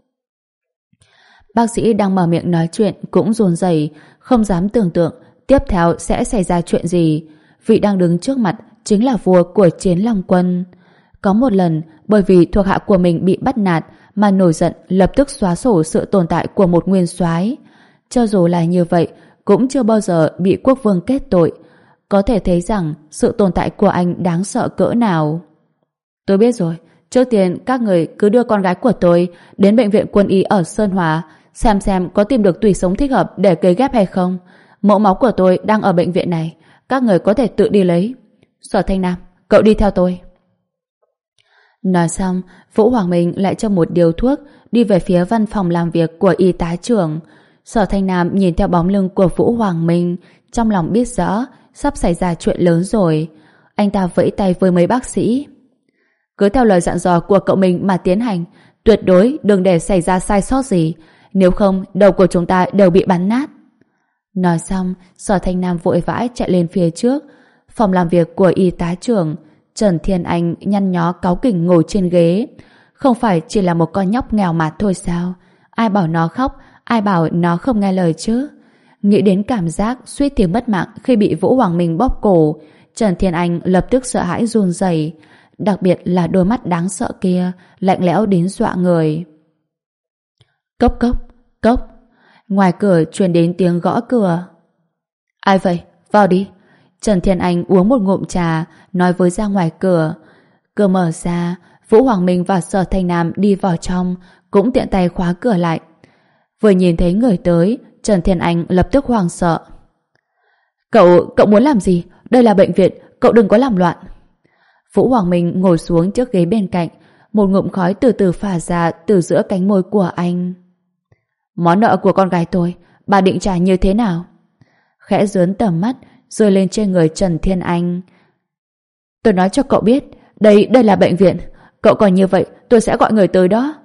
Speaker 1: Bác sĩ đang mở miệng nói chuyện cũng run rẩy, không dám tưởng tượng tiếp theo sẽ xảy ra chuyện gì. Vị đang đứng trước mặt chính là vua của Chiến Long Quân. Có một lần, bởi vì thuộc hạ của mình bị bắt nạt mà nổi giận lập tức xóa sổ sự tồn tại của một nguyên soái. Cho dù là như vậy, cũng chưa bao giờ bị quốc vương kết tội. Có thể thấy rằng sự tồn tại của anh đáng sợ cỡ nào. Tôi biết rồi, trước tiên các người cứ đưa con gái của tôi đến bệnh viện quân y ở Sơn Hòa, xem xem có tìm được tủy sống thích hợp để cấy ghép hay không. Mẫu máu của tôi đang ở bệnh viện này, các người có thể tự đi lấy. Sở Thanh Nam, cậu đi theo tôi. Nói xong, Vũ Hoàng Minh lại cho một điều thuốc, đi về phía văn phòng làm việc của y tá trưởng. Sở Thanh Nam nhìn theo bóng lưng của Vũ Hoàng Minh, trong lòng biết rõ sắp xảy ra chuyện lớn rồi. Anh ta vẫy tay với mấy bác sĩ. Cứ theo lời dặn dò của cậu mình mà tiến hành, tuyệt đối đừng để xảy ra sai sót gì, nếu không đầu của chúng ta đều bị bắn nát. Nói xong, Sở Thanh Nam vội vã chạy lên phía trước. Phòng làm việc của y tá trưởng, Trần Thiên Anh nhăn nhó cáu kỉnh ngồi trên ghế. Không phải chỉ là một con nhóc nghèo mạt thôi sao? Ai bảo nó khóc, ai bảo nó không nghe lời chứ? Nghĩ đến cảm giác suýt thì mất mạng khi bị Vũ Hoàng Minh bóp cổ, Trần Thiên Anh lập tức sợ hãi run rẩy, đặc biệt là đôi mắt đáng sợ kia, lạnh lẽo đến dọa người. Cốc cốc, cốc. Ngoài cửa truyền đến tiếng gõ cửa. Ai vậy? Vào đi. Trần Thiên Anh uống một ngụm trà, nói với ra ngoài cửa. Cửa mở ra, Vũ Hoàng Minh và Sở Thanh Nam đi vào trong, cũng tiện tay khóa cửa lại. Vừa nhìn thấy người tới, Trần Thiên Anh lập tức hoảng sợ. Cậu, cậu muốn làm gì? Đây là bệnh viện, cậu đừng có làm loạn. Vũ Hoàng Minh ngồi xuống trước ghế bên cạnh, một ngụm khói từ từ phả ra từ giữa cánh môi của anh. Món nợ của con gái tôi, bà định trả như thế nào? Khẽ dướn tầm mắt, rơi lên trên người Trần Thiên Anh. Tôi nói cho cậu biết, đây, đây là bệnh viện. Cậu còn như vậy, tôi sẽ gọi người tới đó.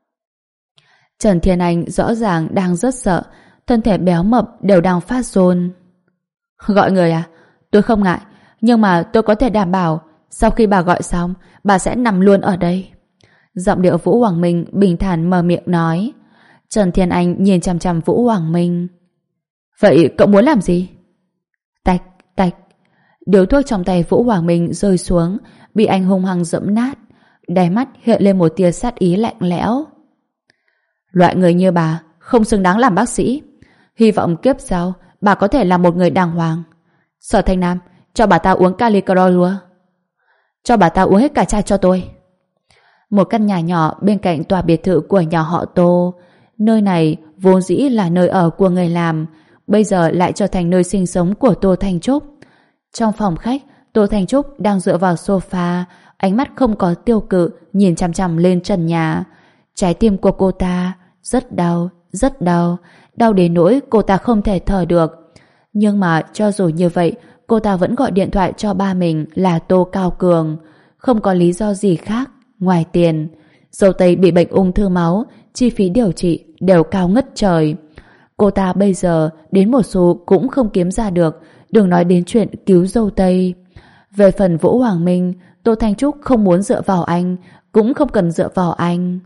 Speaker 1: Trần Thiên Anh rõ ràng đang rất sợ, thân thể béo mập đều đang phát run. Gọi người à? Tôi không ngại, nhưng mà tôi có thể đảm bảo sau khi bà gọi xong, bà sẽ nằm luôn ở đây. Giọng điệu Vũ Hoàng Minh bình thản mở miệng nói. Trần Thiên Anh nhìn chằm chằm Vũ Hoàng Minh. Vậy cậu muốn làm gì? Tạch, tạch. Điếu thuốc trong tay Vũ Hoàng Minh rơi xuống, bị anh hung hăng dẫm nát. Đáy mắt hiện lên một tia sát ý lạnh lẽo. Loại người như bà không xứng đáng làm bác sĩ. Hy vọng kiếp sau bà có thể là một người đàng hoàng. Sở Thanh Nam, cho bà ta uống Calicrol. Cho bà ta uống hết cả chai cho tôi. Một căn nhà nhỏ bên cạnh tòa biệt thự của nhà họ Tô. Nơi này vốn dĩ là nơi ở của người làm, bây giờ lại trở thành nơi sinh sống của Tô Thanh Trúc. Trong phòng khách, Tô Thanh Trúc đang dựa vào sofa, ánh mắt không có tiêu cự, nhìn chằm chằm lên trần nhà. Trái tim của cô ta rất đau, rất đau, đau đến nỗi cô ta không thể thở được. Nhưng mà cho dù như vậy, cô ta vẫn gọi điện thoại cho ba mình là Tô Cao Cường. Không có lý do gì khác ngoài tiền. Dâu tây bị bệnh ung thư máu, chi phí điều trị đều cao ngất trời. Cô ta bây giờ đến một xu cũng không kiếm ra được, đừng nói đến chuyện cứu dâu tây. Về phần Vũ Hoàng Minh, Tô Thanh Trúc không muốn dựa vào anh, cũng không cần dựa vào anh.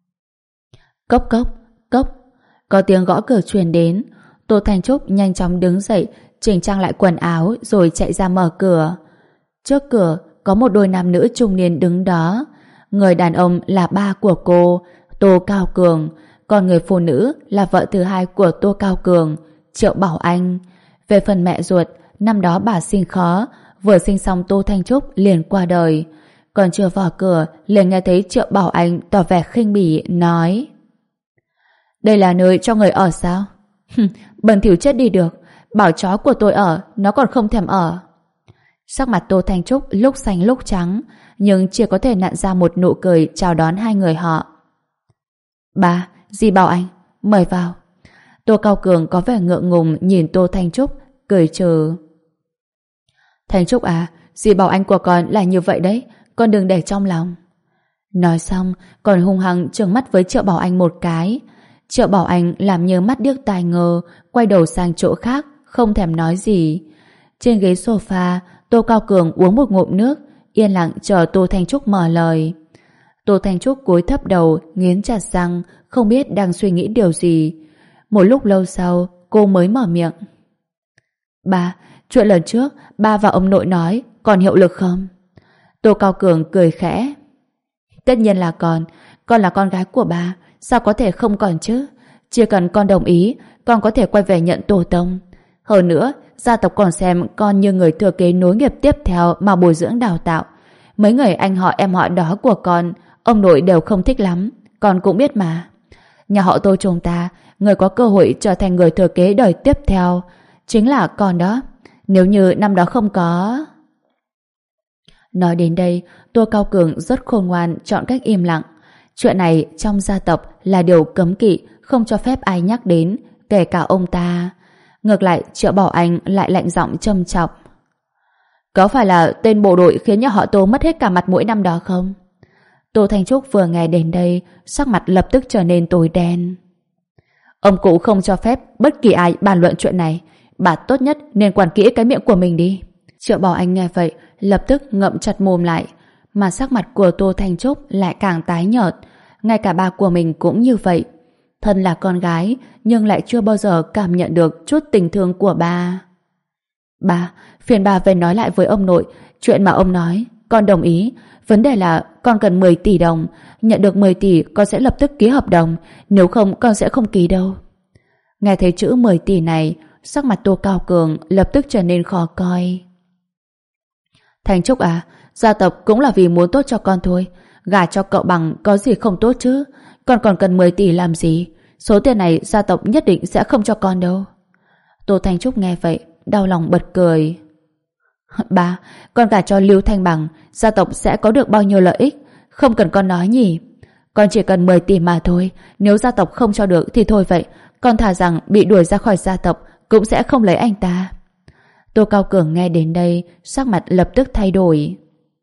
Speaker 1: Cốc cốc, cốc. Có tiếng gõ cửa truyền đến. Tô Thanh Trúc nhanh chóng đứng dậy, chỉnh trang lại quần áo rồi chạy ra mở cửa. Trước cửa có một đôi nam nữ trung niên đứng đó. Người đàn ông là ba của cô, Tô Cao Cường, còn người phụ nữ là vợ thứ hai của Tô Cao Cường, Triệu Bảo Anh. Về phần mẹ ruột, năm đó bà sinh khó, vừa sinh xong Tô Thanh Trúc liền qua đời. Còn chưa vào cửa, liền nghe thấy Triệu Bảo Anh tỏ vẻ khinh bỉ nói: Đây là nơi cho người ở sao? Bẩn thỉu chết đi được, bảo chó của tôi ở, nó còn không thèm ở. Sắc mặt Tô Thanh Trúc lúc xanh lúc trắng, nhưng chỉ có thể nặn ra một nụ cười chào đón hai người họ. Ba, Dì bảo anh, mời vào. Tô Cao Cường có vẻ ngượng ngùng nhìn Tô Thanh Trúc, cười trừ. Thanh Trúc à, dì bảo anh của con là như vậy đấy, con đừng để trong lòng. Nói xong, còn hung hăng trừng mắt với Triệu Bảo Anh một cái. Triệu Bảo Anh làm như mắt điếc tai ngơ, quay đầu sang chỗ khác, không thèm nói gì. Trên ghế sofa, Tô Cao Cường uống một ngụm nước, yên lặng chờ Tô Thanh Trúc mở lời. Tô Thanh Trúc cúi thấp đầu, nghiến chặt răng, không biết đang suy nghĩ điều gì. Một lúc lâu sau, cô mới mở miệng. Ba, chuyện lần trước, ba và ông nội nói, còn hiệu lực không? Tô Cao Cường cười khẽ. Tất nhiên là còn, con là con gái của ba, sao có thể không còn chứ? Chỉ cần con đồng ý, con có thể quay về nhận tổ tông. Hơn nữa, gia tộc còn xem con như người thừa kế nối nghiệp tiếp theo mà bồi dưỡng đào tạo. Mấy người anh họ em họ đó của con, ông nội đều không thích lắm, con cũng biết mà. Nhà họ Tô chúng ta, người có cơ hội trở thành người thừa kế đời tiếp theo, chính là con đó. Nếu như năm đó không có... Nói đến đây, Tô Cao Cường rất khôn ngoan chọn cách im lặng. Chuyện này trong gia tộc là điều cấm kỵ, không cho phép ai nhắc đến, kể cả ông ta. Ngược lại, Triệu Bảo Anh lại lạnh giọng châm chọc. Có phải là tên bộ đội khiến nhà họ Tô mất hết cả mặt mũi năm đó không? Tô Thanh Trúc vừa nghe đến đây, sắc mặt lập tức trở nên tối đen. Ông cụ không cho phép bất kỳ ai bàn luận chuyện này. Bà tốt nhất nên quản kỹ cái miệng của mình đi. Triệu Bảo Anh nghe vậy, lập tức ngậm chặt mồm lại, mà sắc mặt của Tô Thanh Trúc lại càng tái nhợt. Ngay cả bà của mình cũng như vậy. Thân là con gái, nhưng lại chưa bao giờ cảm nhận được chút tình thương của bà. Bà, phiền bà về nói lại với ông nội chuyện mà ông nói. Con đồng ý. Vấn đề là con cần mười tỷ đồng. Nhận được mười tỷ con sẽ lập tức ký hợp đồng. Nếu không con sẽ không ký đâu. Nghe thấy chữ mười tỷ này, sắc mặt Tô Cao Cường lập tức trở nên khó coi. Thanh Trúc à, gia tộc cũng là vì muốn tốt cho con thôi. Gả cho cậu bằng có gì không tốt chứ. Con còn cần mười tỷ làm gì? Số tiền này gia tộc nhất định sẽ không cho con đâu. Tô Thanh Trúc nghe vậy, đau lòng bật cười. Ba, con gả cho Lưu Thanh Bằng, gia tộc sẽ có được bao nhiêu lợi ích? Không cần con nói nhỉ. Con chỉ cần mười tỷ mà thôi. Nếu gia tộc không cho được thì thôi vậy. Con thà rằng bị đuổi ra khỏi gia tộc cũng sẽ không lấy anh ta. Tô Cao Cường nghe đến đây, sắc mặt lập tức thay đổi.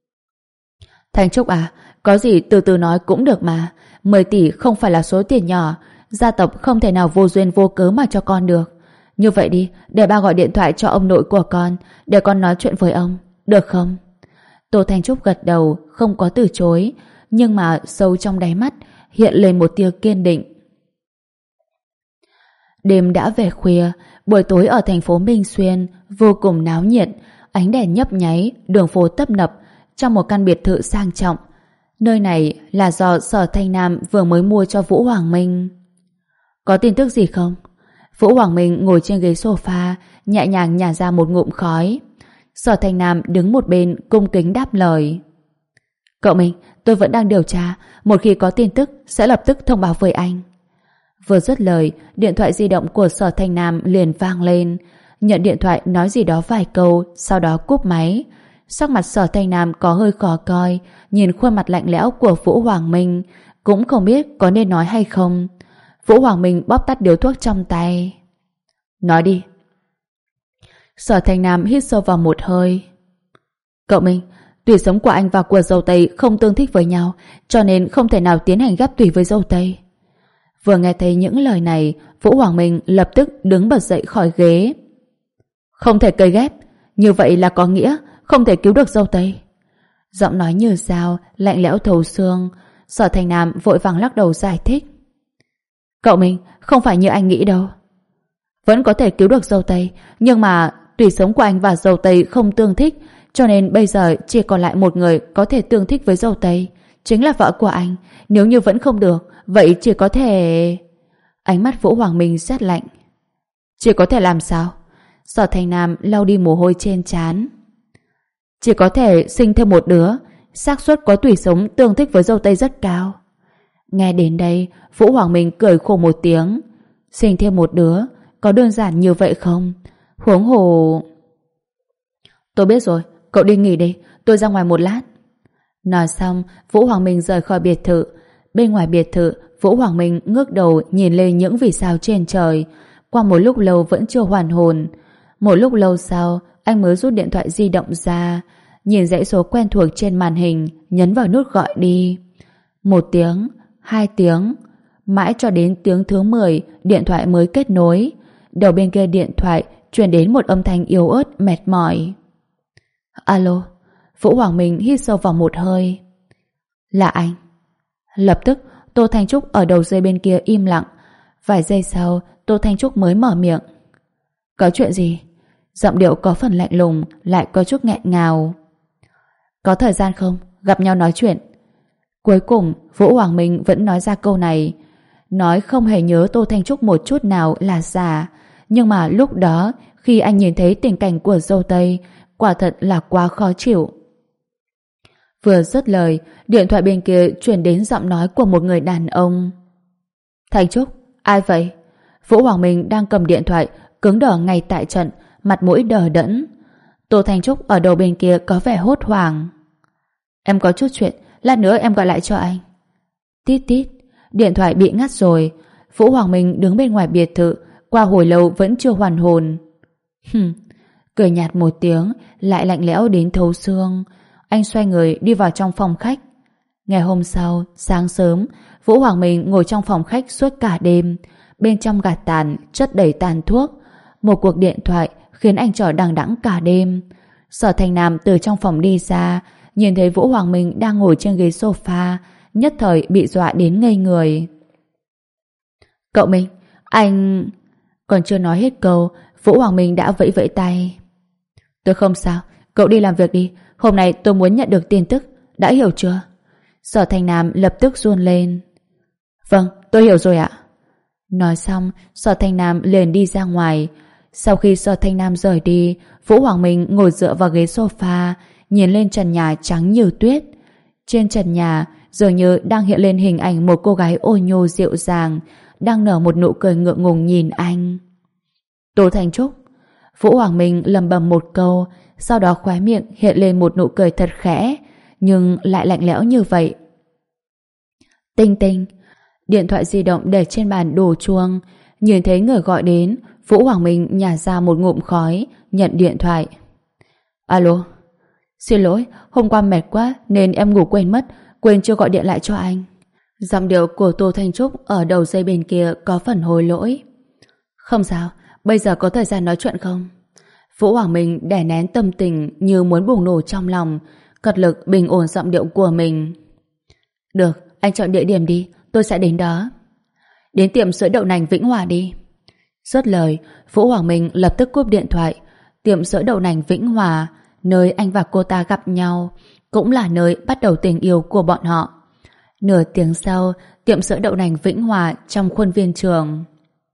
Speaker 1: Thanh Trúc à, có gì từ từ nói cũng được mà. Mười tỷ không phải là số tiền nhỏ. Gia tộc không thể nào vô duyên vô cớ mà cho con được. Như vậy đi, để ba gọi điện thoại cho ông nội của con, để con nói chuyện với ông, được không? Tô Thanh Trúc gật đầu, không có từ chối, nhưng mà sâu trong đáy mắt hiện lên một tia kiên định. Đêm đã về khuya, buổi tối ở thành phố Minh Xuyên vô cùng náo nhiệt, ánh đèn nhấp nháy, đường phố tấp nập trong một căn biệt thự sang trọng. Nơi này là do Sở Thanh Nam vừa mới mua cho Vũ Hoàng Minh. Có tin tức gì không? Vũ Hoàng Minh ngồi trên ghế sofa, nhẹ nhàng nhả ra một ngụm khói. Sở Thanh Nam đứng một bên cung kính đáp lời. Cậu Minh, tôi vẫn đang điều tra, một khi có tin tức sẽ lập tức thông báo với anh. Vừa dứt lời, điện thoại di động của Sở Thanh Nam liền vang lên. Nhận điện thoại nói gì đó vài câu, sau đó cúp máy. Sắc mặt Sở Thanh Nam có hơi khó coi, nhìn khuôn mặt lạnh lẽo của Vũ Hoàng Minh, cũng không biết có nên nói hay không. Vũ Hoàng Minh bóp tắt điếu thuốc trong tay. Nói đi. Sở Thanh Nam hít sâu vào một hơi. Cậu Minh, tủy sống của anh và của dâu tây không tương thích với nhau, cho nên không thể nào tiến hành ghép tủy với dâu tây. Vừa nghe thấy những lời này, Vũ Hoàng Minh lập tức đứng bật dậy khỏi ghế. Không thể cấy ghép, như vậy là có nghĩa không thể cứu được dâu tây. Giọng nói như dao, lạnh lẽo thấu xương. Sở Thanh Nam vội vàng lắc đầu giải thích. Cậu Minh, không phải như anh nghĩ đâu. Vẫn có thể cứu được dâu tây, nhưng mà tủy sống của anh và dâu tây không tương thích, cho nên bây giờ chỉ còn lại một người có thể tương thích với dâu tây, chính là vợ của anh. Nếu như vẫn không được, vậy chỉ có thể... Ánh mắt Vũ Hoàng Minh rất lạnh. Chỉ có thể làm sao? Sở Thanh Nam lau đi mồ hôi trên trán. Chỉ có thể sinh thêm một đứa, xác suất có tủy sống tương thích với dâu tây rất cao. Nghe đến đây, Vũ Hoàng Minh cười khổ một tiếng. Sinh thêm một đứa, có đơn giản như vậy không? Huống hồ... Tôi biết rồi, cậu đi nghỉ đi, tôi ra ngoài một lát. Nói xong, Vũ Hoàng Minh rời khỏi biệt thự. Bên ngoài biệt thự, Vũ Hoàng Minh ngước đầu nhìn lên những vì sao trên trời. Qua một lúc lâu vẫn chưa hoàn hồn. Một lúc lâu sau, anh mới rút điện thoại di động ra, nhìn dãy số quen thuộc trên màn hình, nhấn vào nút gọi đi. Một tiếng, hai tiếng, mãi cho đến tiếng thứ mười, điện thoại mới kết nối. Đầu bên kia điện thoại truyền đến một âm thanh yếu ớt, mệt mỏi. Alo. Vũ Hoàng Minh hít sâu vào một hơi. Là anh. Lập tức Tô Thanh Trúc ở đầu dây bên kia im lặng. Vài giây sau Tô Thanh Trúc mới mở miệng. Có chuyện gì? Giọng điệu có phần lạnh lùng, lại có chút nghẹn ngào. Có thời gian không? Gặp nhau nói chuyện. Cuối cùng Vũ Hoàng Minh vẫn nói ra câu này. Nói không hề nhớ Tô Thanh Trúc một chút nào là giả. Nhưng mà lúc đó, khi anh nhìn thấy tình cảnh của dâu Tây, quả thật là quá khó chịu. Vừa dứt lời, điện thoại bên kia truyền đến giọng nói của một người đàn ông. Thanh Trúc, ai vậy? Vũ Hoàng Minh đang cầm điện thoại, cứng đờ ngay tại trận, mặt mũi đờ đẫn. Tô Thanh Trúc ở đầu bên kia có vẻ hốt hoảng. Em có chút chuyện, lát nữa em gọi lại cho anh. Tít tít, điện thoại bị ngắt rồi. Vũ Hoàng Minh đứng bên ngoài biệt thự, qua hồi lâu vẫn chưa hoàn hồn. Hừm, cười nhạt một tiếng, lại lạnh lẽo đến thấu xương. Anh xoay người đi vào trong phòng khách. Ngày hôm sau, sáng sớm, Vũ Hoàng Minh ngồi trong phòng khách suốt cả đêm. Bên trong gạt tàn, chất đầy tàn thuốc. Một cuộc điện thoại khiến anh trò đằng đẵng cả đêm. Sở Thành Nam từ trong phòng đi ra, nhìn thấy Vũ Hoàng Minh đang ngồi trên ghế sofa, nhất thời bị dọa đến ngây người. Cậu Minh, anh... Còn chưa nói hết câu, Vũ Hoàng Minh đã vẫy vẫy tay. Tôi không sao, cậu đi làm việc đi. Hôm nay tôi muốn nhận được tin tức, đã hiểu chưa? Sở Thành Nam lập tức run lên. Vâng, tôi hiểu rồi ạ. Nói xong, Sở Thành Nam liền đi ra ngoài. Sau khi Sở Thành Nam rời đi, Vũ Hoàng Minh ngồi dựa vào ghế sofa, nhìn lên trần nhà trắng như tuyết. Trên trần nhà dường như đang hiện lên hình ảnh một cô gái ôn nhu dịu dàng, đang nở một nụ cười ngượng ngùng nhìn anh. Tô Thanh Trúc. Vũ Hoàng Minh lầm bầm một câu, sau đó khóe miệng hiện lên một nụ cười thật khẽ, nhưng lại lạnh lẽo như vậy. Tinh tinh. Điện thoại di động để trên bàn đổ chuông. Nhìn thấy người gọi đến, Vũ Hoàng Minh nhả ra một ngụm khói, nhận điện thoại. Alo. Xin lỗi, hôm qua mệt quá nên em ngủ quên mất, quên chưa gọi điện lại cho anh. Giọng điệu của Tô Thanh Trúc ở đầu dây bên kia có phần hối lỗi. Không sao, bây giờ có thời gian nói chuyện không? Vũ Hoàng Minh đè nén tâm tình như muốn bùng nổ trong lòng, cật lực bình ổn giọng điệu của mình. Được, anh chọn địa điểm đi, tôi sẽ đến đó. Đến tiệm sữa đậu nành Vĩnh Hòa đi. Dứt lời, Vũ Hoàng Minh lập tức cúp điện thoại. Tiệm sữa đậu nành Vĩnh Hòa, nơi anh và cô ta gặp nhau, cũng là nơi bắt đầu tình yêu của bọn họ. Nửa tiếng sau, tiệm sữa đậu nành Vĩnh Hòa trong khuôn viên trường.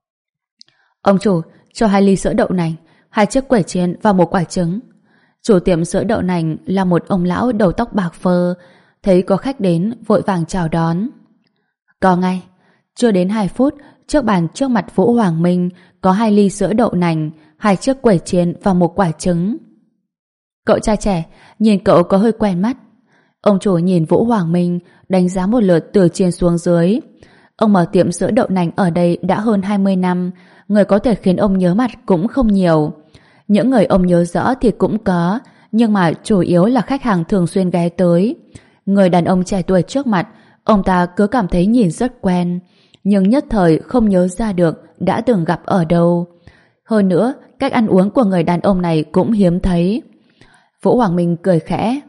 Speaker 1: Ông chủ, cho hai ly sữa đậu nành, hai chiếc quẩy chiên và một quả trứng. Chủ tiệm sữa đậu nành là một ông lão đầu tóc bạc phơ, thấy có khách đến vội vàng chào đón. Có ngay. Chưa đến hai phút, trước bàn trước mặt Vũ Hoàng Minh có hai ly sữa đậu nành, hai chiếc quẩy chiên và một quả trứng. Cậu trai trẻ, nhìn cậu có hơi quen mắt. Ông chủ nhìn Vũ Hoàng Minh, đánh giá một lượt từ trên xuống dưới. Ông mở tiệm sữa đậu nành ở đây đã hơn hai mươi năm, người có thể khiến ông nhớ mặt cũng không nhiều. Những người ông nhớ rõ thì cũng có, nhưng mà chủ yếu là khách hàng thường xuyên ghé tới. Người đàn ông trẻ tuổi trước mặt, ông ta cứ cảm thấy nhìn rất quen, nhưng nhất thời không nhớ ra được đã từng gặp ở đâu. Hơn nữa, cách ăn uống của người đàn ông này cũng hiếm thấy. Vũ Hoàng Minh cười khẽ.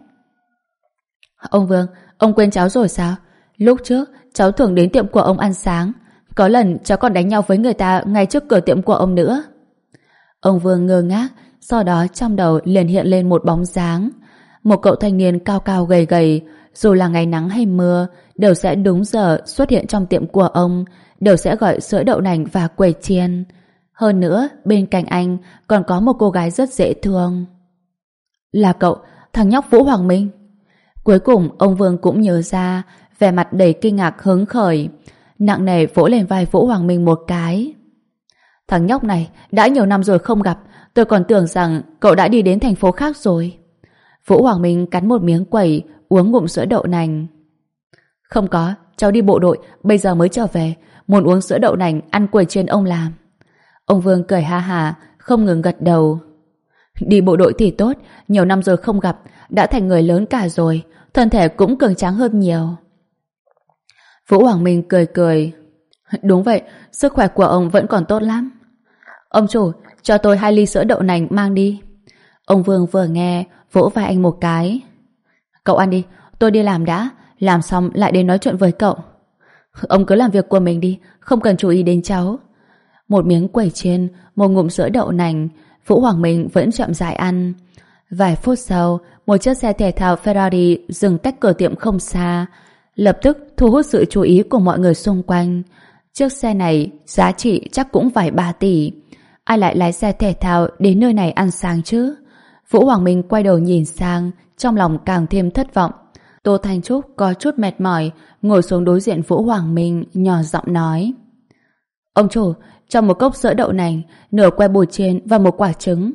Speaker 1: Ông Vương, ông quên cháu rồi sao? Lúc trước, cháu thường đến tiệm của ông ăn sáng. Có lần cháu còn đánh nhau với người ta ngay trước cửa tiệm của ông nữa. Ông Vương ngơ ngác, sau đó trong đầu liền hiện lên một bóng dáng. Một cậu thanh niên cao cao gầy gầy, dù là ngày nắng hay mưa, đều sẽ đúng giờ xuất hiện trong tiệm của ông, đều sẽ gọi sữa đậu nành và quẩy chiên. Hơn nữa, bên cạnh anh còn có một cô gái rất dễ thương. Là cậu, thằng nhóc Vũ Hoàng Minh. Cuối cùng ông Vương cũng nhớ ra, vẻ mặt đầy kinh ngạc hứng khởi, nặng nề vỗ lên vai Vũ Hoàng Minh một cái. Thằng nhóc này đã nhiều năm rồi không gặp, tôi còn tưởng rằng cậu đã đi đến thành phố khác rồi. Vũ Hoàng Minh cắn một miếng quẩy, uống ngụm sữa đậu nành. Không có, cháu đi bộ đội, bây giờ mới trở về, muốn uống sữa đậu nành ăn quầy trên ông làm. Ông Vương cười ha hả, không ngừng gật đầu. Đi bộ đội thì tốt, nhiều năm rồi không gặp, đã thành người lớn cả rồi, thân thể cũng cường tráng hơn nhiều. Vũ Hoàng Minh cười cười. Đúng vậy, sức khỏe của ông vẫn còn tốt lắm. Ông chủ, cho tôi hai ly sữa đậu nành mang đi. Ông Vương vừa nghe, vỗ vai anh một cái. Cậu ăn đi, tôi đi làm đã, làm xong lại đến nói chuyện với cậu. Ông cứ làm việc của mình đi, không cần chú ý đến cháu. Một miếng quẩy chiên, một ngụm sữa đậu nành, Vũ Hoàng Minh vẫn chậm rãi ăn. Vài phút sau, một chiếc xe thể thao Ferrari dừng cách cửa tiệm không xa, lập tức thu hút sự chú ý của mọi người xung quanh. Chiếc xe này giá trị chắc cũng vài ba tỷ. Ai lại lái xe thể thao đến nơi này ăn sáng chứ? Vũ Hoàng Minh quay đầu nhìn sang, trong lòng càng thêm thất vọng. Tô Thanh Trúc có chút mệt mỏi, ngồi xuống đối diện Vũ Hoàng Minh, nhỏ giọng nói. Ông chủ, cho một cốc sữa đậu nành, nửa que bột chiên và một quả trứng.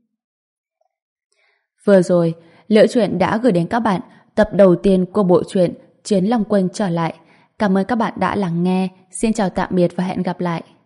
Speaker 1: Vừa rồi, Liễu Chuyện đã gửi đến các bạn tập đầu tiên của bộ truyện Chiến Long Quân trở lại. Cảm ơn các bạn đã lắng nghe. Xin chào tạm biệt và hẹn gặp lại.